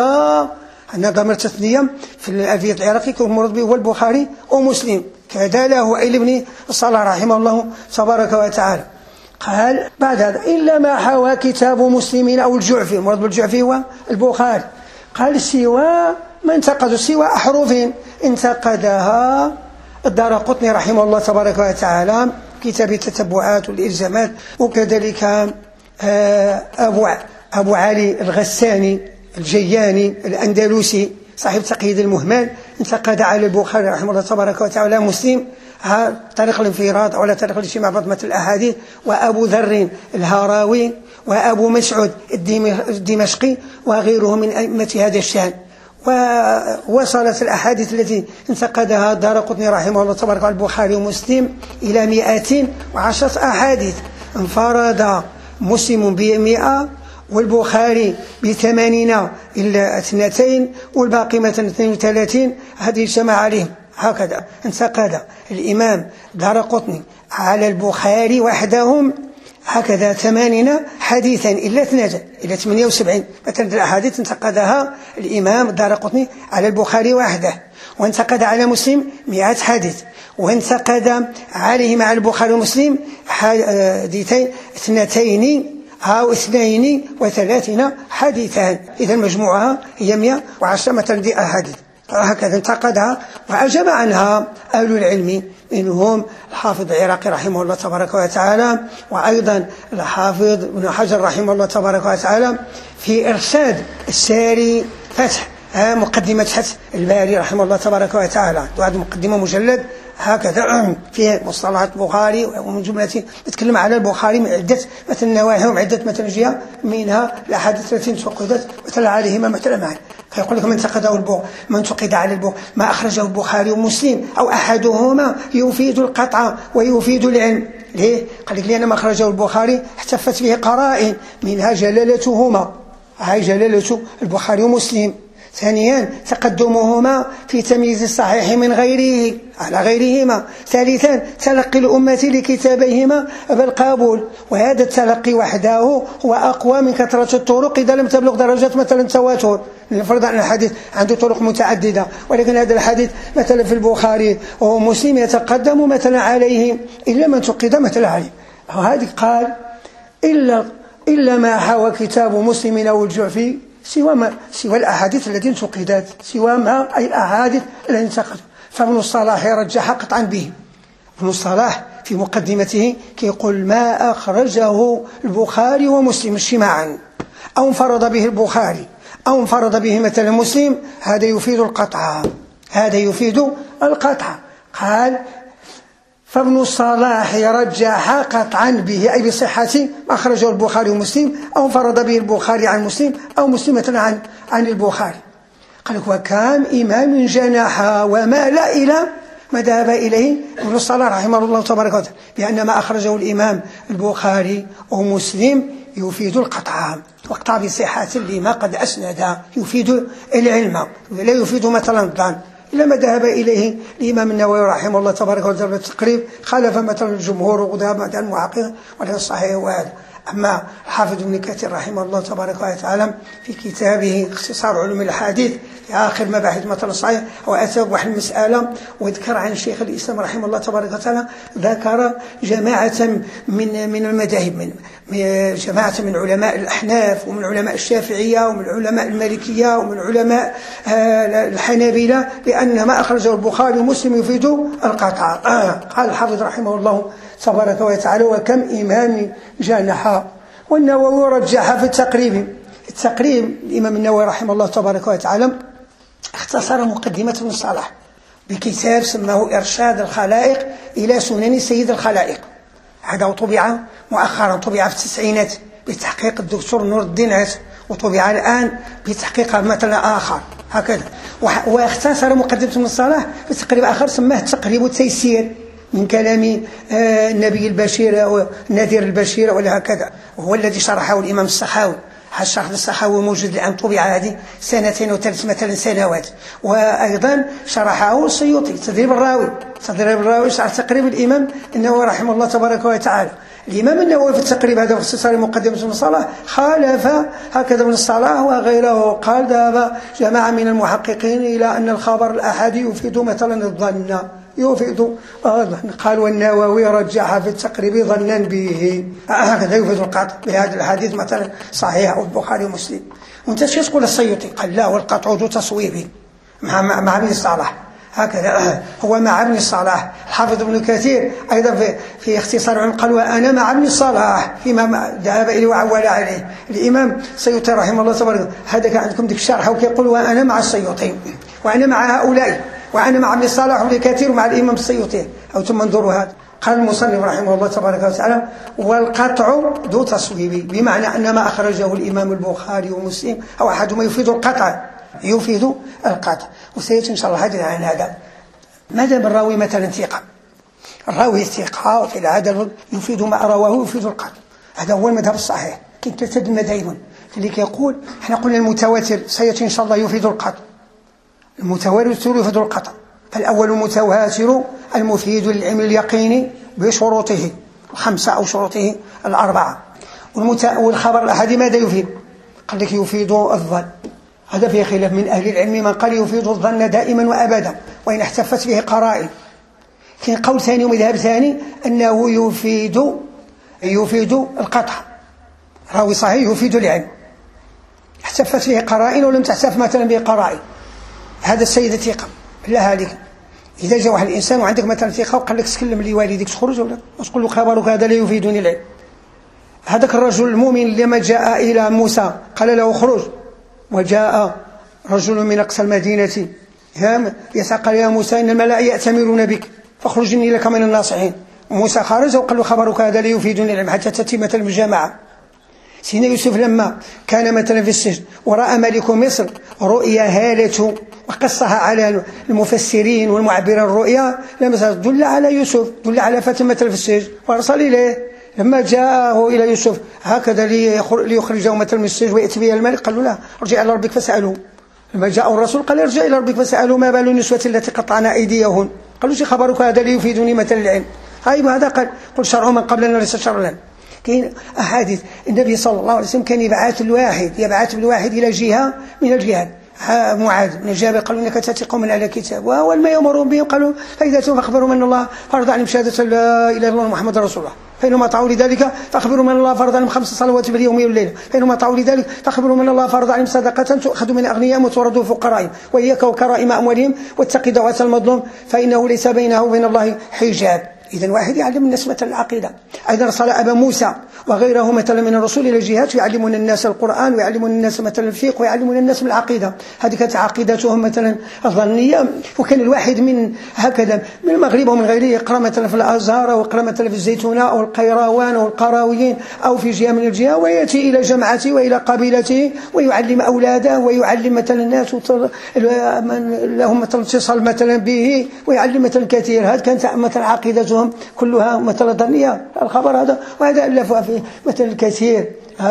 أن ضمير تثنية في الألفية العراقي يكون مراد به هو البخاري ومسلم، كذا له أي لابن الصلاح رحمه الله تبارك وتعالى. قال بعد هذا: إلا ما حوى كتاب مسلم أو الجعفي، المراد بالجعفي هو البخاري. قال: سوى ما انتقد، سوى أحرف انتقدها الدارقطني رحمه الله تبارك وتعالى كتاب التتبعات والإلزامات، وكذلك أبو أبو علي الغساني الجياني الأندلسي صاحب تقييد المهمل انتقد على البخاري رحمه الله تبارك وتعالى مسلم على طريق الانفراد أو على طريق الاجتماع بعض مثل الأحاديث. وأبو ذر الهراوي وأبو مسعود الدمشقي وغيره من أئمة هذا الشأن. ووصلت الأحاديث التي انتقدها الدارقطني رحمه الله تبارك وتعالى البخاري ومسلم إلى مئة وعشرة أحاديث، انفرد مسلم بمئة والبخاري بثمانين إلا اثنتين والباقي مثلا اثنين وثلاثين، هذه اجتمع عليهم. هكذا انتقد الإمام الدارقطني على البخاري وحدهم هكذا ثمانين حديثا إلا اثنين إلا ثمانية وسبعين مثلا الأحاديث انتقدها الإمام الدارقطني على البخاري وحده. وانتقد على مسلم مئة حديث، وانتقد عليه مع البخاري ومسلم حديثين اثنتين أو اثنين وثلاثين حديثا، إذا مجموعها هي مئة وعشرة مثلا دي أحاديث. هكذا انتقدها وأجاب عنها أهل العلم، منهم الحافظ العراقي رحمه الله تبارك وتعالى، وأيضا الحافظ ابن حجر رحمه الله تبارك وتعالى في إرشاد الساري فتح مقدمة فتح الباري رحمه الله تبارك وتعالى، وهذه مقدمة مجلد هكذا فيه مصطلحات البخاري ومن جملة يتكلم على البخاري من عدة مثل نواحي وعدة مثل جهة، منها الأحاديث التي انتقدت مثل عليهما مثل معي. فيقول لك من انتقده البخاري، من انتقد على البخاري ما أخرجه البخاري ومسلم أو أحدهما يفيد القطع ويفيد العلم. ليه؟ قال لك لأن ما أخرجه البخاري احتفت به قرائن، منها جلالتهما، هاي جلالة البخاري ومسلم. ثانيا تقدمهما في تمييز الصحيح من غيره على غيرهما. ثالثا تلقي الأمة لكتابيهما بالقبول، وهذا التلقي وحده هو أقوى من كثرة الطرق إذا لم تبلغ درجة مثلا التواتر. نفرض أن الحديث عنده طرق متعددة، ولكن هذا الحديث مثلا في البخاري ومسلم يتقدم مثلا عليه إلا من تقد مثلا عليه. وهذه قال إلا, إلا ما حوى كتاب مسلم أو الجعفي سوى, ما سوى الأحاديث التي انتقدت، سوى ما أي الأحاديث التي انتقدت. فابن الصلاح يرجح قطعا به. ابن الصلاح في مقدمته يقول ما أخرجه البخاري ومسلم اجتماعا أو انفرد به البخاري أو انفرد به مثلا مسلم هذا يفيد القطع، هذا يفيد القطع. قال فابن الصلاح يرجح قطعا به أي بصحة ما أخرجه البخاري ومسلم أو انفرد به البخاري عن مسلم أو مسلم مثلا عن, عن البخاري. قال وكان إمام جناح ومال إلى ما ذهب إليه ابن الصلاح رحمه الله تبارك وتعالى بأن ما أخرجه الإمام البخاري ومسلم يفيد القطع، وقطع بصحة لما قد أسند، يفيد العلم لا يفيد مثلا الظن. إلا ما ذهب إليه الإمام النووي رحمه الله تبارك وتعالى بالتقريب خالف مثلا الجمهور وذهب مثلا المحقق ولا الصحيح. وهذا أما الحافظ ابن كثير رحمه الله تبارك وتعالى في كتابه اختصار علوم الحديث في آخر مباحث مثلا الصحيح وأتى بواحد المسألة وذكر عن الشيخ الإسلام رحمه الله تبارك وتعالى ذكر جماعة من من المذاهب، من جماعة من علماء الأحناف ومن علماء الشافعية ومن علماء المالكية ومن علماء الحنابلة بأن ما أخرجه البخاري ومسلم يفيد القطع. قال الحافظ رحمه الله تبارك وتعالى وكم إمام جنح. والنووي رجح في التقريب. التقريب الإمام النووي رحمه الله تبارك وتعالى اختصر مقدمة ابن الصلاح بكتاب سماه إرشاد الخلائق إلى سنن سيد الخلائق. هذا طبع مؤخرا، طبع في التسعينات بتحقيق الدكتور نور الدين عيسى، وطبع الآن بتحقيق مثلا آخر هكذا. واختصر مقدمة ابن الصلاح بتقريب آخر سماه التقريب التيسير من كلام النبي البشير والنذير البشير ولا هكذا، وهو الذي شرحه الإمام السخاوي. الشرح السخاوي موجود الآن، طبع هذه سنتين وثلاث مثلا سنوات. وأيضا شرحه السيوطي تدريب الراوي، تدريب الراوي شرح تقريب الإمام النووي رحمه الله تبارك وتعالى. الإمام النووي في التقريب هذا في اختصار مقدمة ابن الصلاح خالف هكذا ابن الصلاح وغيره. قال ذهب جماعة من المحققين إلى أن الخبر الأحادي يفيد مثلا الظن، يفيد الظن. قال والنووي رجح في التقريب ظنا به، هكذا يفيد القطع بهذا الحديث مثلا صحيح أو البخاري ومسلم. وانت شو تقول السيوطي؟ قال لا والقطع ذو تصويب مع مع ابن الصلاح، هكذا هو مع ابن الصلاح. الحافظ ابن كثير أيضا في, في اختصار علم قال وأنا مع ابن الصلاح فيما ذهب إليه وعول عليه. الإمام السيوطي رحمه الله تبارك هذا كان عندكم ذيك الشرح وكيقول وأنا مع السيوطي وأنا مع هؤلاء وأنا مع ابن الصلاح وابن كثير ومع الإمام السيوطي. أو ثم انظروا هذا. قال المصنف رحمه الله تبارك وتعالى والقطع ذو تصويب بمعنى أن ما أخرجه الإمام البخاري ومسلم أو أحدهما يفيد القطع، يفيد القطع. وسيأتي إن شاء الله حديث عن هذا. ماذا بالراوي مثلا ثقة؟ الراوي الثقة وفي العدل يفيد ما رواه يفيد القطع، هذا هو المذهب الصحيح. كنت ثلاثة المذاهب اللي يقول احنا قلنا المتواتر سيأتي إن شاء الله يفيد القطع، المتواتر يفيد القطع. فالأول المتواتر المفيد للعلم اليقيني بشروطه الخمسة أو شروطه الأربعة. والخبر الأحادي ماذا يفيد؟ قال لك يفيد الظن. هذا فيه خلاف من أهل العلم، من قال يفيد الظن دائما وأبدا وإن احتفت به قرائن. كان قول ثاني ومذهب ثاني أنه يفيد يفيد القطع، راوي صحيح يفيد العلم احتفت به قرائن ولم تحتف مثلا به قرائن. هذا السيد ثقة بالله عليك، إذا جاء واحد الإنسان وعندك مثلا ثقة وقال لك تكلم لي والديك تخرج ولا تقول له خبرك هذا لا يفيدني العلم. هذاك الرجل المؤمن لما جاء إلى موسى قال له اخرج، وجاء رجل من أقصى المدينة يسأل يا موسى إن الملأ يأتمرون بك فاخرج إني لك من الناصحين. موسى خرج وقال له خبرك هذا لا يفيدني العلم حتى تأتي مثلا بالجماعة. سيدنا يوسف لما كان مثلا في السجن ورأى ملك مصر رؤيا هالته وقصها على المفسرين والمعبرين الرؤيا لما دل على يوسف، دل على فتى مثلا في السجن وأرسل إليه. لما جاءه إلى يوسف هكذا ليخرجه مثلا من السجن ويأتي به الملك قال له لا ارجع إلى ربك فاسأله. لما جاء الرسول قال ارجع إلى ربك فاسأله ما بال النسوة التي قطعنا أيديهن. قال له شي خبرك هذا ليفيدني مثلا العلم. هاي هذا قال قل شرع من قبلنا ليس شرع لنا. كاين أحاديث النبي صلى الله عليه وسلم كان يبعث الواحد يبعث بالواحد إلى جهة من الجهات. معاذ بن جابر قالوا انك تاتي قوما على كتاب واول ما يامرون به قالوا فاذا تم فاخبروا من الله فرض عليهم شهاده لا اله الا الله محمد رسول الله. فإنهم أطاعوا لذلك فأخبروا من الله فرض عليهم خمس صلوات باليوم والليلة، فإنهم أطاعوا لذلك فأخبروا من الله فرض عليهم صدقة تؤخذ من أغنيائهم وتورد فقرائهم، وإياك وكرائم أموالهم واتق دعوة المظلوم فإنه ليس بينه وبين الله حجاب. إذن واحد يعلم الناس مثل العقيدة. أيضا أرسل أبا موسى وغيره مثلا من الرسول إلى الجهات يعلمون الناس القرآن ويعلمون الناس مثلا الفقه ويعلمون الناس من العقيدة. هذه كانت عقيدتهم مثلا الظنية، وكان الواحد من هكذا من المغرب ومن غيره يقرأ مثلا في الأزهر أو يقرأ مثلا في الزيتونة أو القيروان أو القراويين أو في جهة من الجهة، ويأتي إلى جماعته وإلى قبيلته ويعلم أولاده ويعلم مثلا الناس لهم مثلا اتصال مثلا به ويعلم مثلا كثير. هذه كانت مثلا عقيدتهم كلها مثلا ظنية. الخبر هذا وهذا ألفها فيه مثلا الكثير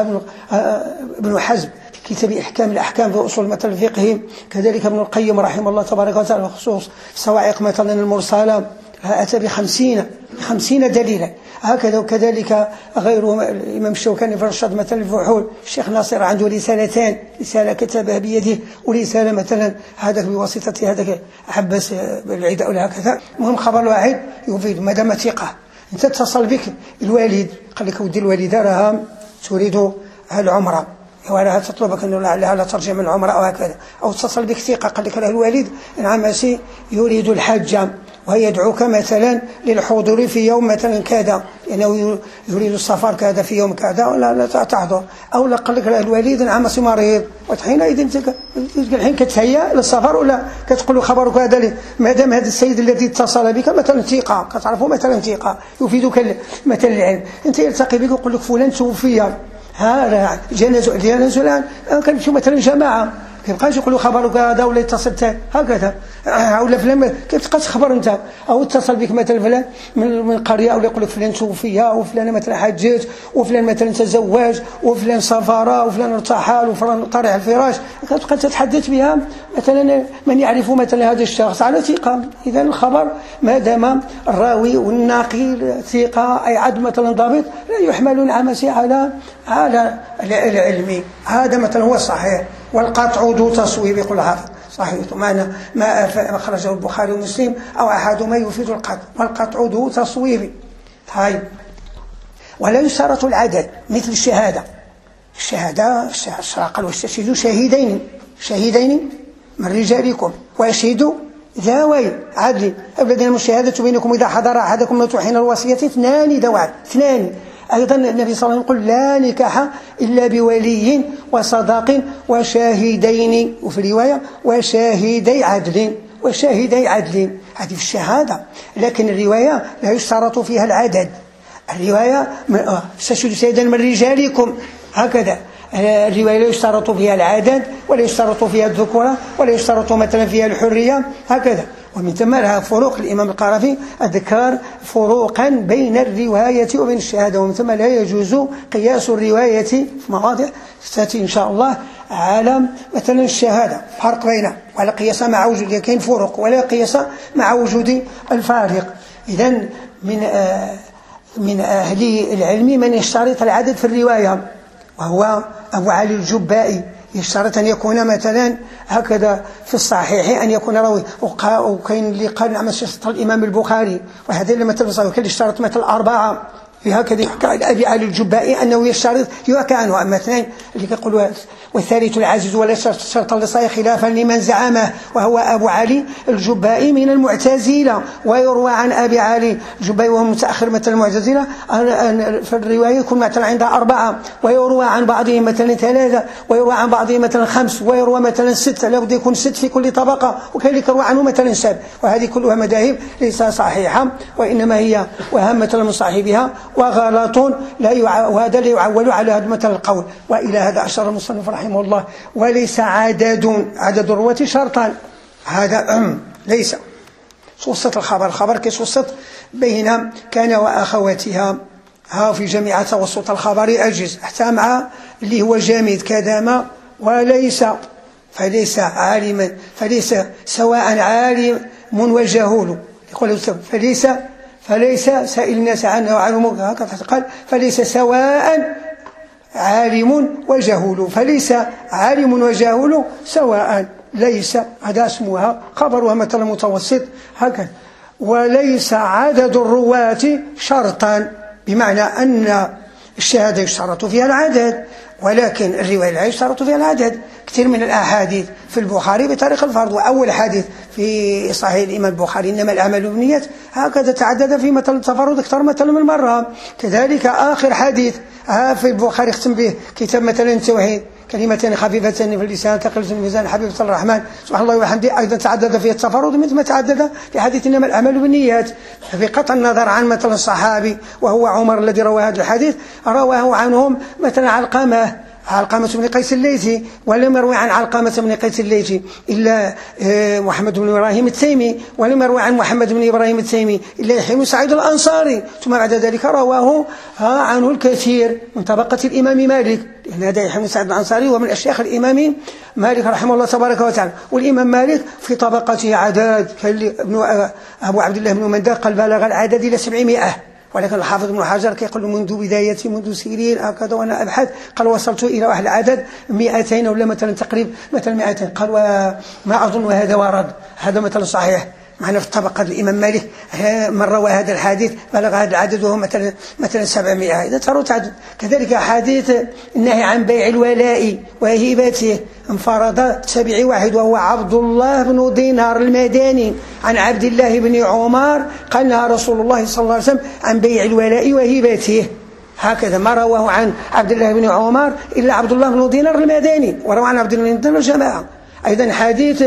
ابن حزم في كتاب إحكام الأحكام في أصول مثلا الفقه، كذلك ابن القيم رحمه الله تبارك وتعالى بخصوص الصواعق مثلا المرسلة أتى بخمسين خمسين دليلا هكذا. وكذلك غيره الإمام الشوكاني في الرشاد مثلا الفحول، الشيخ ناصر عنده رسالتان، رسالة كتبها بيده ورسالة مثلا هذاك بواسطة هذاك عباس بالعداء ولا هكذا. المهم خبر واحد يفيد ما دام ثقة. أنت اتصل بك الوالد قال لك ودي الوالدة راها تريد العمرة وراها تطلبك أنه لعلها لا ترجع من العمرة أو هكذا، أو اتصل بك ثقة قال لك له الوالد نعم سي يريد الحج ويدعوك مثلا للحضور في يوم مثلا كذا، لأنه يريد السفر كذا في يوم كذا ولا لا تحضر، أو لا قال لك الوالد نعم سي مريض، وحينئذ الحين كتهيأ للسفر ولا كتقول خبرك هذا لي ما دام هذا السيد الذي اتصل بك مثلا ثقة كتعرفه مثلا ثقة يفيدك مثلا العلم. أنت يلتقي بك ويقول لك فلان توفي ها جنازة جنازة الآن كنمشيو مثلا جماعة كيبقاش يقولوا خبرك هذا ولا اتصلت هكذا ولا فلان كيف تبقى تخبر انت، او اتصل بك مثلا فلان من القريه او يقول لك فلان توفي وفلان مثلا حجت وفلان مثلا تزوج وفلان سافر وفلان ارتحل وفلان طرح الفراش، كتبقى تتحدث بها مثلا من يعرف مثلا هذا الشخص على ثقه. اذا الخبر ما دام الراوي والناقل ثقه اي عد مثلا ضابط لا يحمل العمس على على العلم. هذا مثلا هو الصحيح. والقطع ذو تصويب يقول الحافظ صحيح معنى ما أخرجه البخاري ومسلم أو أحدهما يفيد القطع، والقطع ذو تصويب. طيب ولا يشترط العدد مثل الشهادة. الشهادة الشرع قال واستشهدوا شهيدين شهيدين من رجالكم ويشهدوا ذوي عدل الذين الشهادة بينكم إذا حضر أحدكم الموت حين الوصية اثنان ذوي عدل اثنان. أيضا النبي صلى الله عليه وسلم يقول لا نكاح إلا بولي وصداق وشاهدين، وفي رواية وشاهدي عدل وشاهدي عدل. هذه في الشهادة، لكن الرواية لا يشترط فيها العدد. الرواية استشهدوا شهيدا من رجالكم هكذا. الرواية لا يشترط فيها العدد ولا يشترط فيها الذكورة ولا يشترط مثلا فيها الحرية هكذا. ومن ثم لها فروق. الإمام القرافي ذكر فروقا بين الرواية وبين الشهادة، ومن ثم لا يجوز قياس الرواية في مواضع ستأتي إن شاء الله على مثلا الشهادة فرق بينها ولا قياس مع وجود كاين فروق ولا قياس مع وجود الفارق. إذن من آه من أهل العلم من يشترط العدد في الرواية، وهو أبو علي الجبائي يشترط أن يكون مثلا هكذا في الصحيح أن يكون راوي. وكاين اللي قال نعم شرط الإمام البخاري، وهذا اللي مثلا صحيح كاين اللي اشترط مثل أربعة هكذا. يحكى عن أبي علي الجبائي أنه يشترط يحكى عنه أما اثنين اللي كيقولوا والثالث العاجز ولا شرط لصحيح خلافا لمن زعمه، وهو أبو علي الجبائي من المعتزلة. ويروى عن أبي علي الجبائي وهو متأخر مثل المعتزلة في الرواية يكون مثلا عندها أربعة، ويروى عن بعضهم مثلا ثلاثة، ويروى عن بعضهم مثلا خمس، ويروى مثلا ستة، لابد يكون ست في كل طبقة، وكذلك يروى عنه مثلا سبع. وهذه كلها مذاهب ليس صحيحة، وإنما هي وهم مثلا من صاحبها وغلط لا يع... وهذا لا يعول على هذا مثل القول. وإلى هذا أشار المصنف رحمه الله وليس عدد عدد الرواة شرطا. هذا ليس توسط الخبر. الخبر كيتوسط بين كان وأخواتها ها في جميع توسط الخبر أجز حتى مع اللي هو جامد كدام وليس، فليس عالما فليس سواء عالم وجهول يقول فليس فليس سائل الناس عنه وعنه هكذا قال فليس سواء عالم وجهول، فليس عالم وجهول سواء. ليس هذا اسمها خبرها مثلا متوسط هكذا. وليس عدد الرواة شرطا. بمعنى أن الشهادة يشترط فيها العدد، ولكن الرواية لا يشترط فيها العدد. كثير من الأحاديث في البخاري بطريق الفرض، وأول حديث في صحيح الإمام البخاري إنما الأعمال بالنيات هكذا تعدد في مثل التفرد أكثر مثلا من مرة. كذلك آخر حديث في البخاري اختم به كتاب مثلا التوحيد، كلمتان خفيفتان في اللسان ثقيلة في الميزان حبيبة الرحمن سبحان الله وبحمده، أيضا تعدد فيه التفرد مثل ما تعدد في حديث إنما الأعمال بالنيات. بقطع النظر عن مثلا الصحابي وهو عمر الذي روى هذا الحديث، رواه عنهم مثلا علقمة علقمة بن قيس الليثي، ولم يروي عن علقمة بن قيس الليثي إلا محمد بن إبراهيم التيمي، ولم يروي عن محمد بن إبراهيم التيمي إلا يحيى بن سعيد الأنصاري، ثم بعد ذلك رواه عنه الكثير من طبقة الإمام مالك، لأن هذا يحيى بن سعيد الأنصاري ومن أشياخ الإمام مالك رحمه الله تبارك وتعالى. والإمام مالك في طبقته عدد أبو عبد الله بن مندى قال بلغ العدد إلى سبعمائة، ولكن الحافظ ابن حجر كيقول منذ بدايتي منذ سيرين هكذا وانا ابحث، قال وصلت الى واحد العدد مئتين ولا مثلا تقريبا مثلا مئتين، قال وما اظن هذا ورد، هذا مثلا صحيح معنا في طبقة الإمام مالك من روى هذا الحديث بلغ هذا العدد وهو مثلا مثلا سبعمائة. إذا ترى تعدد. كذلك حديث النهي عن بيع الولاء وهبته انفرد تابعي واحد وهو عبد الله بن دينار المداني عن عبد الله بن عمر قال نهى رسول الله صلى الله عليه وسلم عن بيع الولاء وهبته، هكذا ما رواه عن عبد الله بن عمر إلا عبد الله بن دينار المداني، وروى عن عبد الله بن دينار الجماعة. أيضا حديث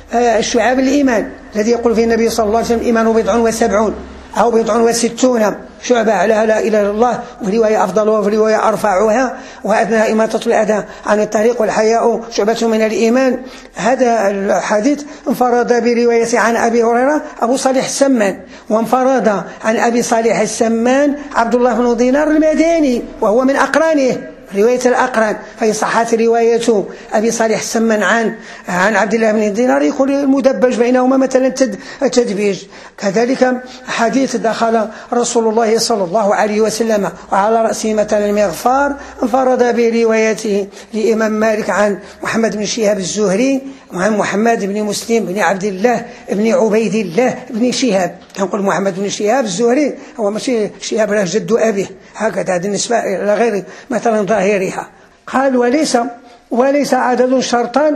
الشعاب الإيمان الذي يقول فيه النبي صلى الله عليه وسلم إيمان بضع وسبعون أو بضع وستون شعبة على لا إله إلا الله، ورواية أفضلها وفي رواية أرفعها وأدنى إماتة الأذى عن الطريق والحياء شعبة من الإيمان. هذا الحديث انفرد برواية عن أبي هريرة أبو صالح السمان، وانفرد عن أبي صالح السمان عبد الله بن دينار المداني وهو من أقرانه رواية الأقران، فهي صحت رواية أبي صالح السمان عن عن عبد الله بن دينار يقول المدبج بينهما مثلا التدبيج. كذلك حديث دخل رسول الله صلى الله عليه وسلم وعلى رأسه مثلا المغفار، انفرد بروايته لإمام مالك عن محمد بن شهاب الزهري وعن محمد بن مسلم بن عبد الله بن عبيد الله بن شهاب. نقول محمد بن شهاب الزهري هو ماشي شهاب له جد أبيه، هكذا هذه النسبة إلى غير مثلا ظاهرها. قال وليس وليس عدد شرطان،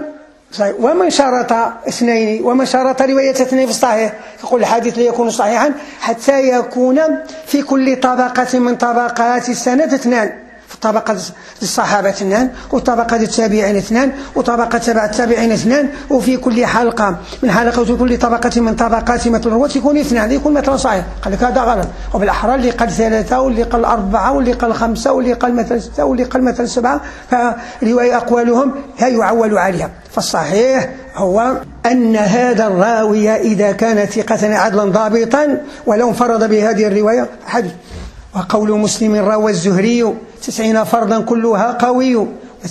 ومن شرط اثنين ومن شرط رواية اثنين في الصحيح يقول الحديث ليكون صحيحا حتى يكون في كل طبقة من طبقات السند اثنان، في طبقة الصحابة اثنان، وطبقة التابعين اثنان، وطبقة تبع التابعين اثنان، وفي كل حلقة من حلقة كل طبقة من طبقات مثل الرواة يكون اثنان، يكون مثلا صحيح. قال لك هذا غلط، وبالأحرى اللي قال ثلاثة واللي قال أربعة واللي قال خمسة واللي قال مثلا ستة واللي قال مثلا سبعة، فرواية أقوالهم لا يعول عليها. فالصحيح هو أن هذا الراوي إذا كان ثقة عدلا ضابطا ولو انفرد بهذه الرواية حدث. وقول مسلم روى الزهري تسعين فردا كلها قوي،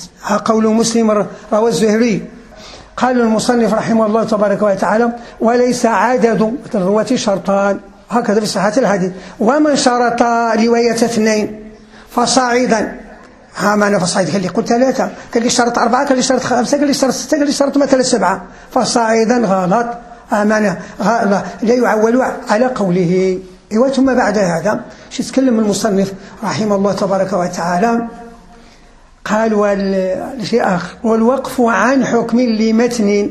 قول مسلم روى الزهري. قال المصنف رحمه الله تبارك وتعالى وليس عدد الرواة شرطان، هكذا في صحة الحديث. ومن شرط رواية اثنين فصاعدا، ها معنى فصاعد كان اللي يقول ثلاثة، كان اللي شرط أربعة، كان اللي شرط خمسة، كان اللي شرط ستة، كان اللي شرط مثلا سبعة، فصاعدا غلط، معنى لا يعول على قوله. ثم بعد هذا شو يتكلم المصنف رحمه الله تبارك وتعالى، قال والشيء آخر والوقف عن حكم لمتن،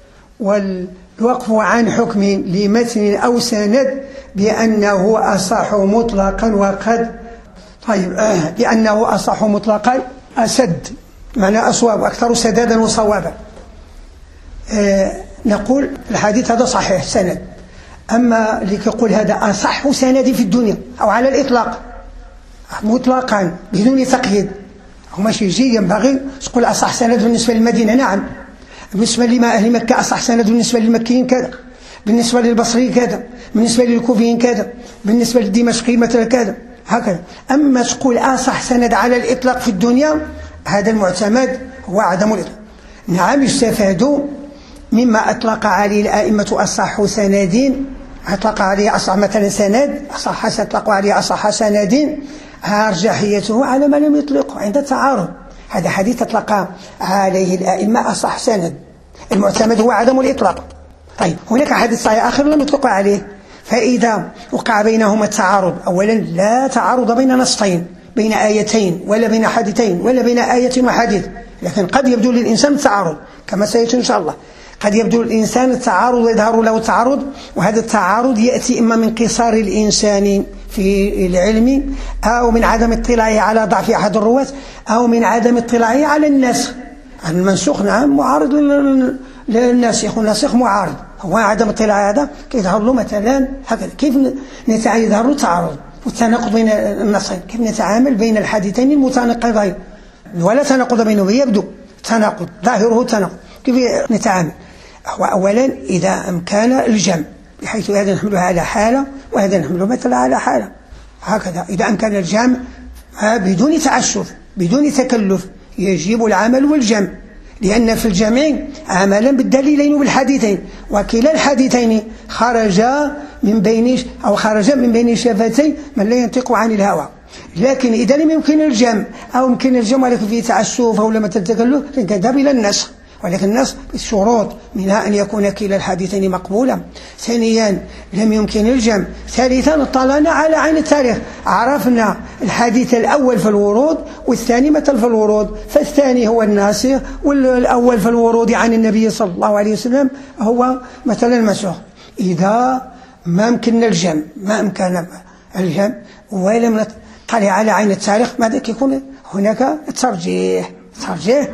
والوقف عن حكم لمتن أو سند بأنه أصح مطلقا وقد طيب آه بأنه أصح مطلقا أسد معنى أصواب أكثر سدادا وصوابا. آه نقول الحديث هذا صحيح سند، أما اللي يقول هذا أصح سند في الدنيا أو على الإطلاق مطلقا بدون تقييد أو ماشي يجي ينبغي تقول أصح سند بالنسبة للمدينة، نعم بالنسبة لأهل مكة أصح سند بالنسبة للمكيين كذا، بالنسبة للبصريين كذا، بالنسبة للكوفيين كذا، بالنسبة للدمشقيين مثلا كذا، هكذا. أما تقول أصح سند على الإطلاق في الدنيا هذا المعتمد هو عدم الإطلاق. نعم يستفاد مما أطلق عليه الأئمة أصح سندين، أطلق عليه أصح مثلا سند أصح أطلق عليه أصح سندين أرجحيته على ما لم يطلقه عند التعارض. هذا حديث أطلق عليه الأئمة أصح سند، المعتمد هو عدم الإطلاق. طيب هناك حديث صحيح آخر لم يطلق عليه، فإذا وقع بينهما التعارض، أولا لا تعارض بين نصين، بين آيتين ولا بين حديثين ولا بين آية وحديث، لكن قد يبدو للإنسان التعارض كما سيأتي إن شاء الله. قد يبدو للإنسان التعارض ويظهر له التعارض، وهذا التعارض يأتي إما من قصار الإنسان في العلم، أو من عدم اطلاعه على ضعف أحد الرواة، أو من عدم اطلاعه على النسخ. المنسوخ نعم معارض للناسخ، والناسخ معارض، هو عدم اطلاع هذا كيظهر له مثلا هكذا. كيف يظهر له التعارض والتناقض بين النصين؟ كيف نتعامل بين الحديثين المتناقضين ولا تناقض بينهما، يبدو تناقض ظاهره تناقض، كيف نتعامل؟ هو أولا إذا أمكن الجمع، بحيث هذا نحمله على حالة وهذا نحمله مثلا على حالة، هكذا إذا أمكن الجمع بدون تعسف بدون تكلف يجب العمل والجمع، لأن في الجمع عملا بالدليلين وبالحديثين، وكلا الحديثين خرج من بين أو خرج من بين شفتي من لا ينطق عن الهوى. لكن إذا لم يمكن الجمع أو يمكن الجمع ولكن فيه تعسف أو لم تتكلف فنذهب إلى النسخ، ولكن النسخ بالشروط، منها أن يكون كلا الحديثين مقبولا، ثانيا لم يمكن الجمع، ثالثا اطلعنا على عين التاريخ، عرفنا الحديث الأول في الورود والثاني مثل في الورود، فالثاني هو الناسخ والأول في الورود عن النبي صلى الله عليه وسلم هو مثلا المسوخ. إذا ما يمكن الجمع ما أمكن الجمع ولم نطلع على عين التاريخ، ماذا يكون هناك ترجيح. ترجيح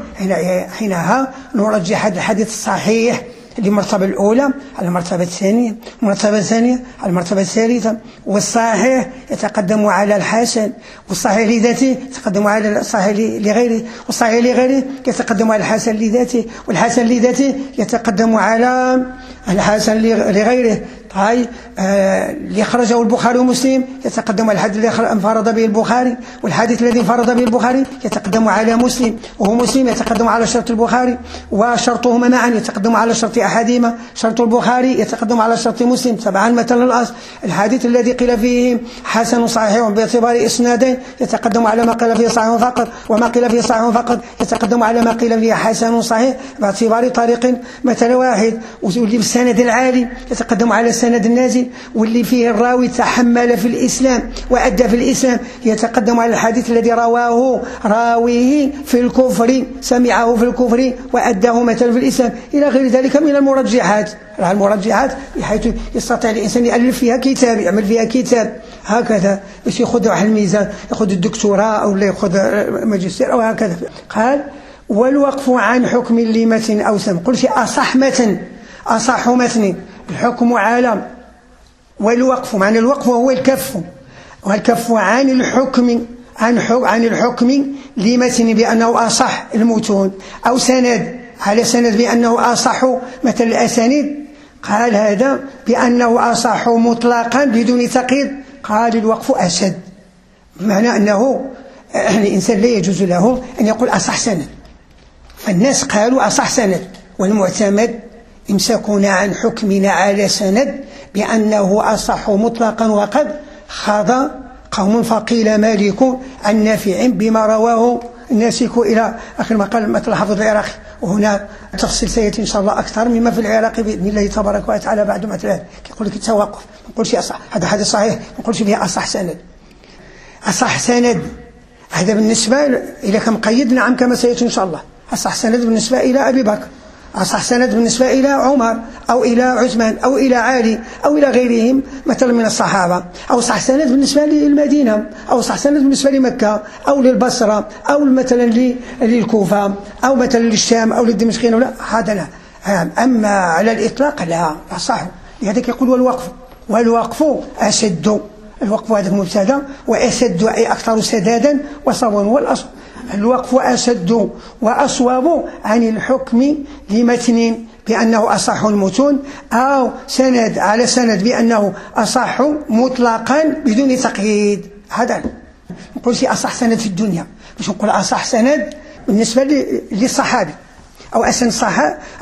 حينها نرجح هذا الحديث الصحيح للمرتبة الأولى على المرتبة الثانية، المرتبة الثانية على المرتبة الثالثة، والصحيح يتقدم على الحسن، والصحيح لذاته يتقدم على الصحيح لغيره، والصحيح لغيره يتقدم على الحسن لذاته، والحسن لذاته يتقدم على الحسن لغيره. طيب آه اللي خرجه البخاري ومسلم يتقدم على الحديث الذي انفرد به البخاري، والحديث الذي انفرد به البخاري يتقدم على مسلم، وهو مسلم يتقدم على شرط البخاري، وشرطهما معا يتقدم على شرط أحدهما، شرط البخاري يتقدم على شرط مسلم. طبعا مثلا الأصل الحديث الذي قيل فيه حسن صحيح باعتبار إسنادين يتقدم على ما قيل فيه صحيح فقط، وما قيل فيه صحيح فقط يتقدم على ما قيل فيه حسن صحيح باعتبار طريق مثلا واحد، واللي بالسند العالي يتقدم على السند النازل، واللي فيه الراوي تحمل في الإسلام وأدى في الإسلام يتقدم على الحديث الذي رواه راويه في الكفر، سمعه في الكفر وأداه مثلا في الإسلام، إلى غير ذلك من المرجحات. المرجحات بحيث يستطيع الإنسان يألف فيها كتاب، يعمل فيها كتاب هكذا باش يأخذ واحد الميزان، يأخذ الدكتوراه أو لا يأخذ ماجستير أو هكذا. قال والوقف عن حكم لمتن أو سم، قل شيء أصح متن أصح متن الحكم على، والوقف معنى الوقف هو الكف، والكف عن الحكم عن عن الحكم لمتن بأنه أصح المتون، أو سند على سند بأنه أصح مثل الأسانيد، قال هذا بأنه أصح مطلقا بدون تقييد، قال الوقف أشد، بمعنى أنه الإنسان لا يجوز له أن يقول أصح سند، فالناس قالوا أصح سند، والمعتمد امسكنا عن حكمنا على سند بأنه أصح مطلقا، وقد خاض قوم فقيل مالك عن نافع بما رواه الناسك إلى آخر ما قال مثل حافظ العراقي. وهنا تفصيل سيأتي إن شاء الله أكثر مما في العراقي بإذن الله تبارك وتعالى بعد مثلا يقول لك التوقف، ما نقولش أصح هذا حديث صحيح، ما نقولش فيه أصح سند. أصح سند هذا بالنسبة إلى كم قيد، نعم كما سيأتي إن شاء الله. أصح سند بالنسبة إلى أبي بكر، أصح سند بالنسبة إلى عمر أو إلى عثمان أو إلى علي أو إلى غيرهم مثلا من الصحابة، أو صح سند بالنسبة للمدينة، أو صح سند بالنسبة لمكة أو للبصرة أو مثلا للكوفة أو مثلا للشام أو للدمشقين، لا هذا لا. أما على الإطلاق لا صح، لذلك يقول والوقف، والوقف أشد، الوقف هذا مبتدا، وأشد أي أكثر سدادا وصوابا، والأصل الوقف أشد وأصوب عن الحكم لمتن بأنه أصح المتون، أو سند على سند بأنه أصح مطلقا بدون تقييد. هذا نقول شيء أصح سند في الدنيا، مش نقول أصح سند بالنسبة للصحابي، أو أحسن صح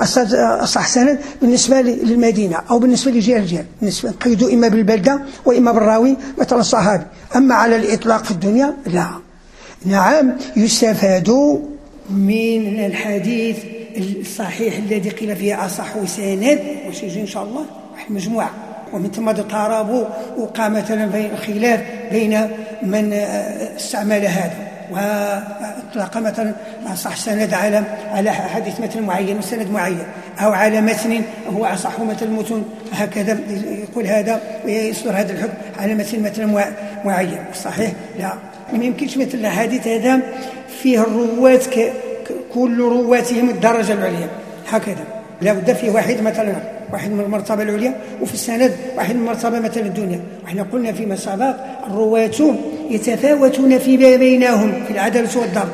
أصح سند بالنسبة للمدينة أو بالنسبة لجهة الجهة، بالنسبة نقيدوا إما بالبلدة وإما بالراوي مثلا الصحابي. أما على الإطلاق في الدنيا لا. نعم يستفاد من الحديث الصحيح الذي قيل فيه أصح سند، وش يجي إن شاء الله واحد مجموعة ومن ثم اضطراب وقع مثلا بين الخلاف بين من استعمل هذا واطلق مثلا صح سند على على حديث مثل معين وسند معين، او على متن هو اصح مثل المتون، هكذا يقول هذا ويصدر هذا الحكم على مثل مثل معين. صحيح لا، ما يمكنش مثل الحديث هذا فيه الرواة كل رواتهم الدرجه العليا، هكذا لا بد فيه واحد مثلا واحد من المرتبه العليا، وفي السند واحد من المرتبه مثلا الدنيا. وإحنا قلنا فيما سبق الرواة يتفاوتون في بينهم في العدالة والضبط،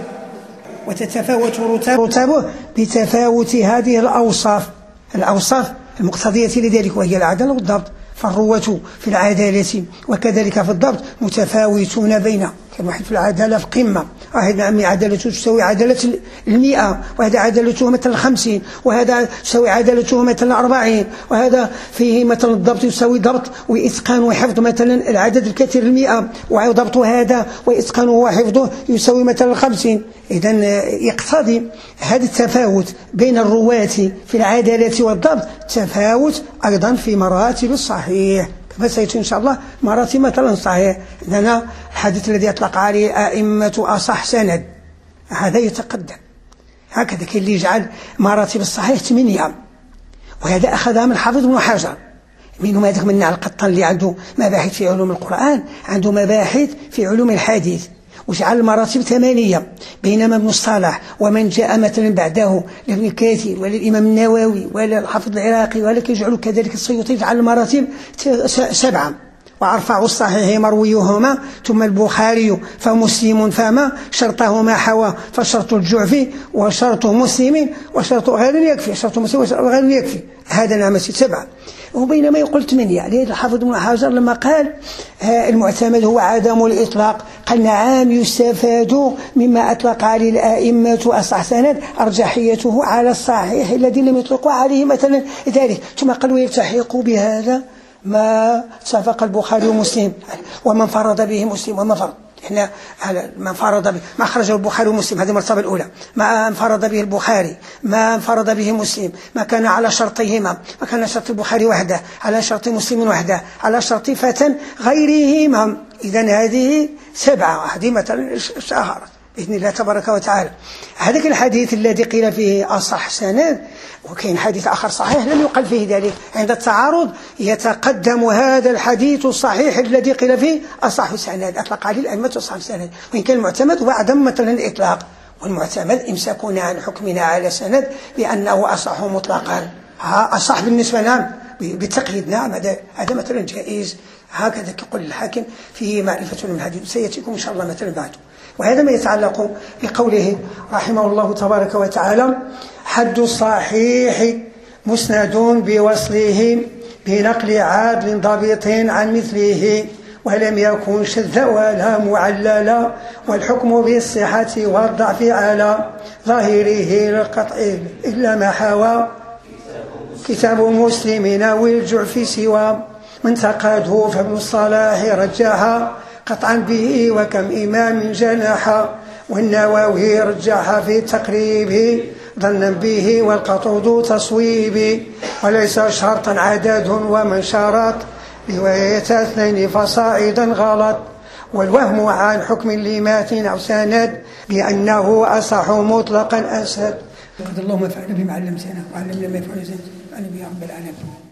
وتتفاوت رتبه بتفاوت هذه الأوصاف الأوصاف المقتضية لذلك، وهي العدالة والضبط. فالرواة في العدالة وكذلك في الضبط متفاوتون بين كان واحد في العدالة في قمة، واحد عدالته تساوي عدالة المئة، وهذا عدالته مثل الخمسين، وهذا تساوي عدالته مثل الأربعين، وهذا فيه مثل الضبط يساوي ضبط وإتقان وحفظ مثلا العدد الكثير المئة، وضبط هذا وإتقانه وحفظه يساوي مثل الخمسين. إذن يقتضي هذا التفاوت بين الرواة في العدالة والضبط تفاوت أيضا في مراتب الصحيح، كما سيأتي إن شاء الله مراتب مثلا صحيح. لأن الحديث الذي أطلق عليه أئمة أصح سند هذا يتقدم هكذا، كي اللي يجعل مراتب الصحيح ثمانية، وهذا أخذها من حافظ بن حجر، منهم هذاك من القطان اللي عنده مباحث في علوم القرآن، عنده مباحث في علوم الحديث، وجعل المراتب ثمانية. بينما ابن الصلاح ومن جاء مثلا بعده لابن كثير وللإمام النووي وللحافظ العراقي ولك يجعلوا كذلك السيوطي يجعل المراتب سبعة. وأرفع الصحيح مرويهما ثم البخاري فمسلم فما شرطهما حوا فشرط الجعفي وشرط مسلم وشرط غير يكفي، شرط مسلم وشرط غير يكفي، هذا نعم سبعة. وبينما يقول ثمانية. عليه الحافظ ابن حجر لما قال المعتمد هو عدم الإطلاق، قال نعم يستفاد مما أطلق عليه الأئمة أصح سند أرجحيته على الصحيح الذي لم يطلقوا عليه مثلا ذلك. ثم قال ويلتحق بهذا ما اتفق البخاري ومسلم ومن فرض به مسلم ومن فرض احنا من فرض به ما خرجه البخاري ومسلم، هذه المرتبه الاولى، ما انفرد به البخاري ما انفرد به مسلم، ما كان على شرطيهما، ما كان شرط البخاري وحده، على شرط مسلم وحده، على شرط فتى غيرهما. اذن هذه سبعه، هذه مثلا شهرت بإذن الله تبارك وتعالى. هذاك الحديث الذي قيل فيه أصح سند، وكاين حديث آخر صحيح لم يقل فيه ذلك، عند التعارض يتقدم هذا الحديث الصحيح الذي قيل فيه أصح سند أطلق عليه الأئمة أصح سند، وإن كان المعتمد هو عدم مثلا الإطلاق، والمعتمد إمساكنا عن حكمنا على سند بأنه أصح مطلقا، أصح بالنسبة لنا بتقييد، نعم هذا مثلا جائز، هكذا يقول الحاكم في معرفة من الحديث، سيأتيكم إن شاء الله مثلا بعده. وهذا ما يتعلق بقوله رحمه الله تبارك وتعالى حد الصحيح مسند بوصله بنقل عادل ضابط عن مثله ولم يكن شذ ولا معللا والحكم بالصحة والضعف على ظاهره القطع إلا ما حوى كتاب مسلم أو الجعف سوى من تقاده فابن الصلاح رجحها قطعا به وكم إمام جناح والنووي رجح في التقريب ظنا به والقطع ذو تصويب وليس شرطا عدد ومن شرط رواية اثنين فصاعدا غلط والوهم عن حكم لمات أو سند بأنه أصح مطلقا أسد. اللهم فعل بما علمتنا وعلمنا ما يفعل زين وعلم يا رب العالمين.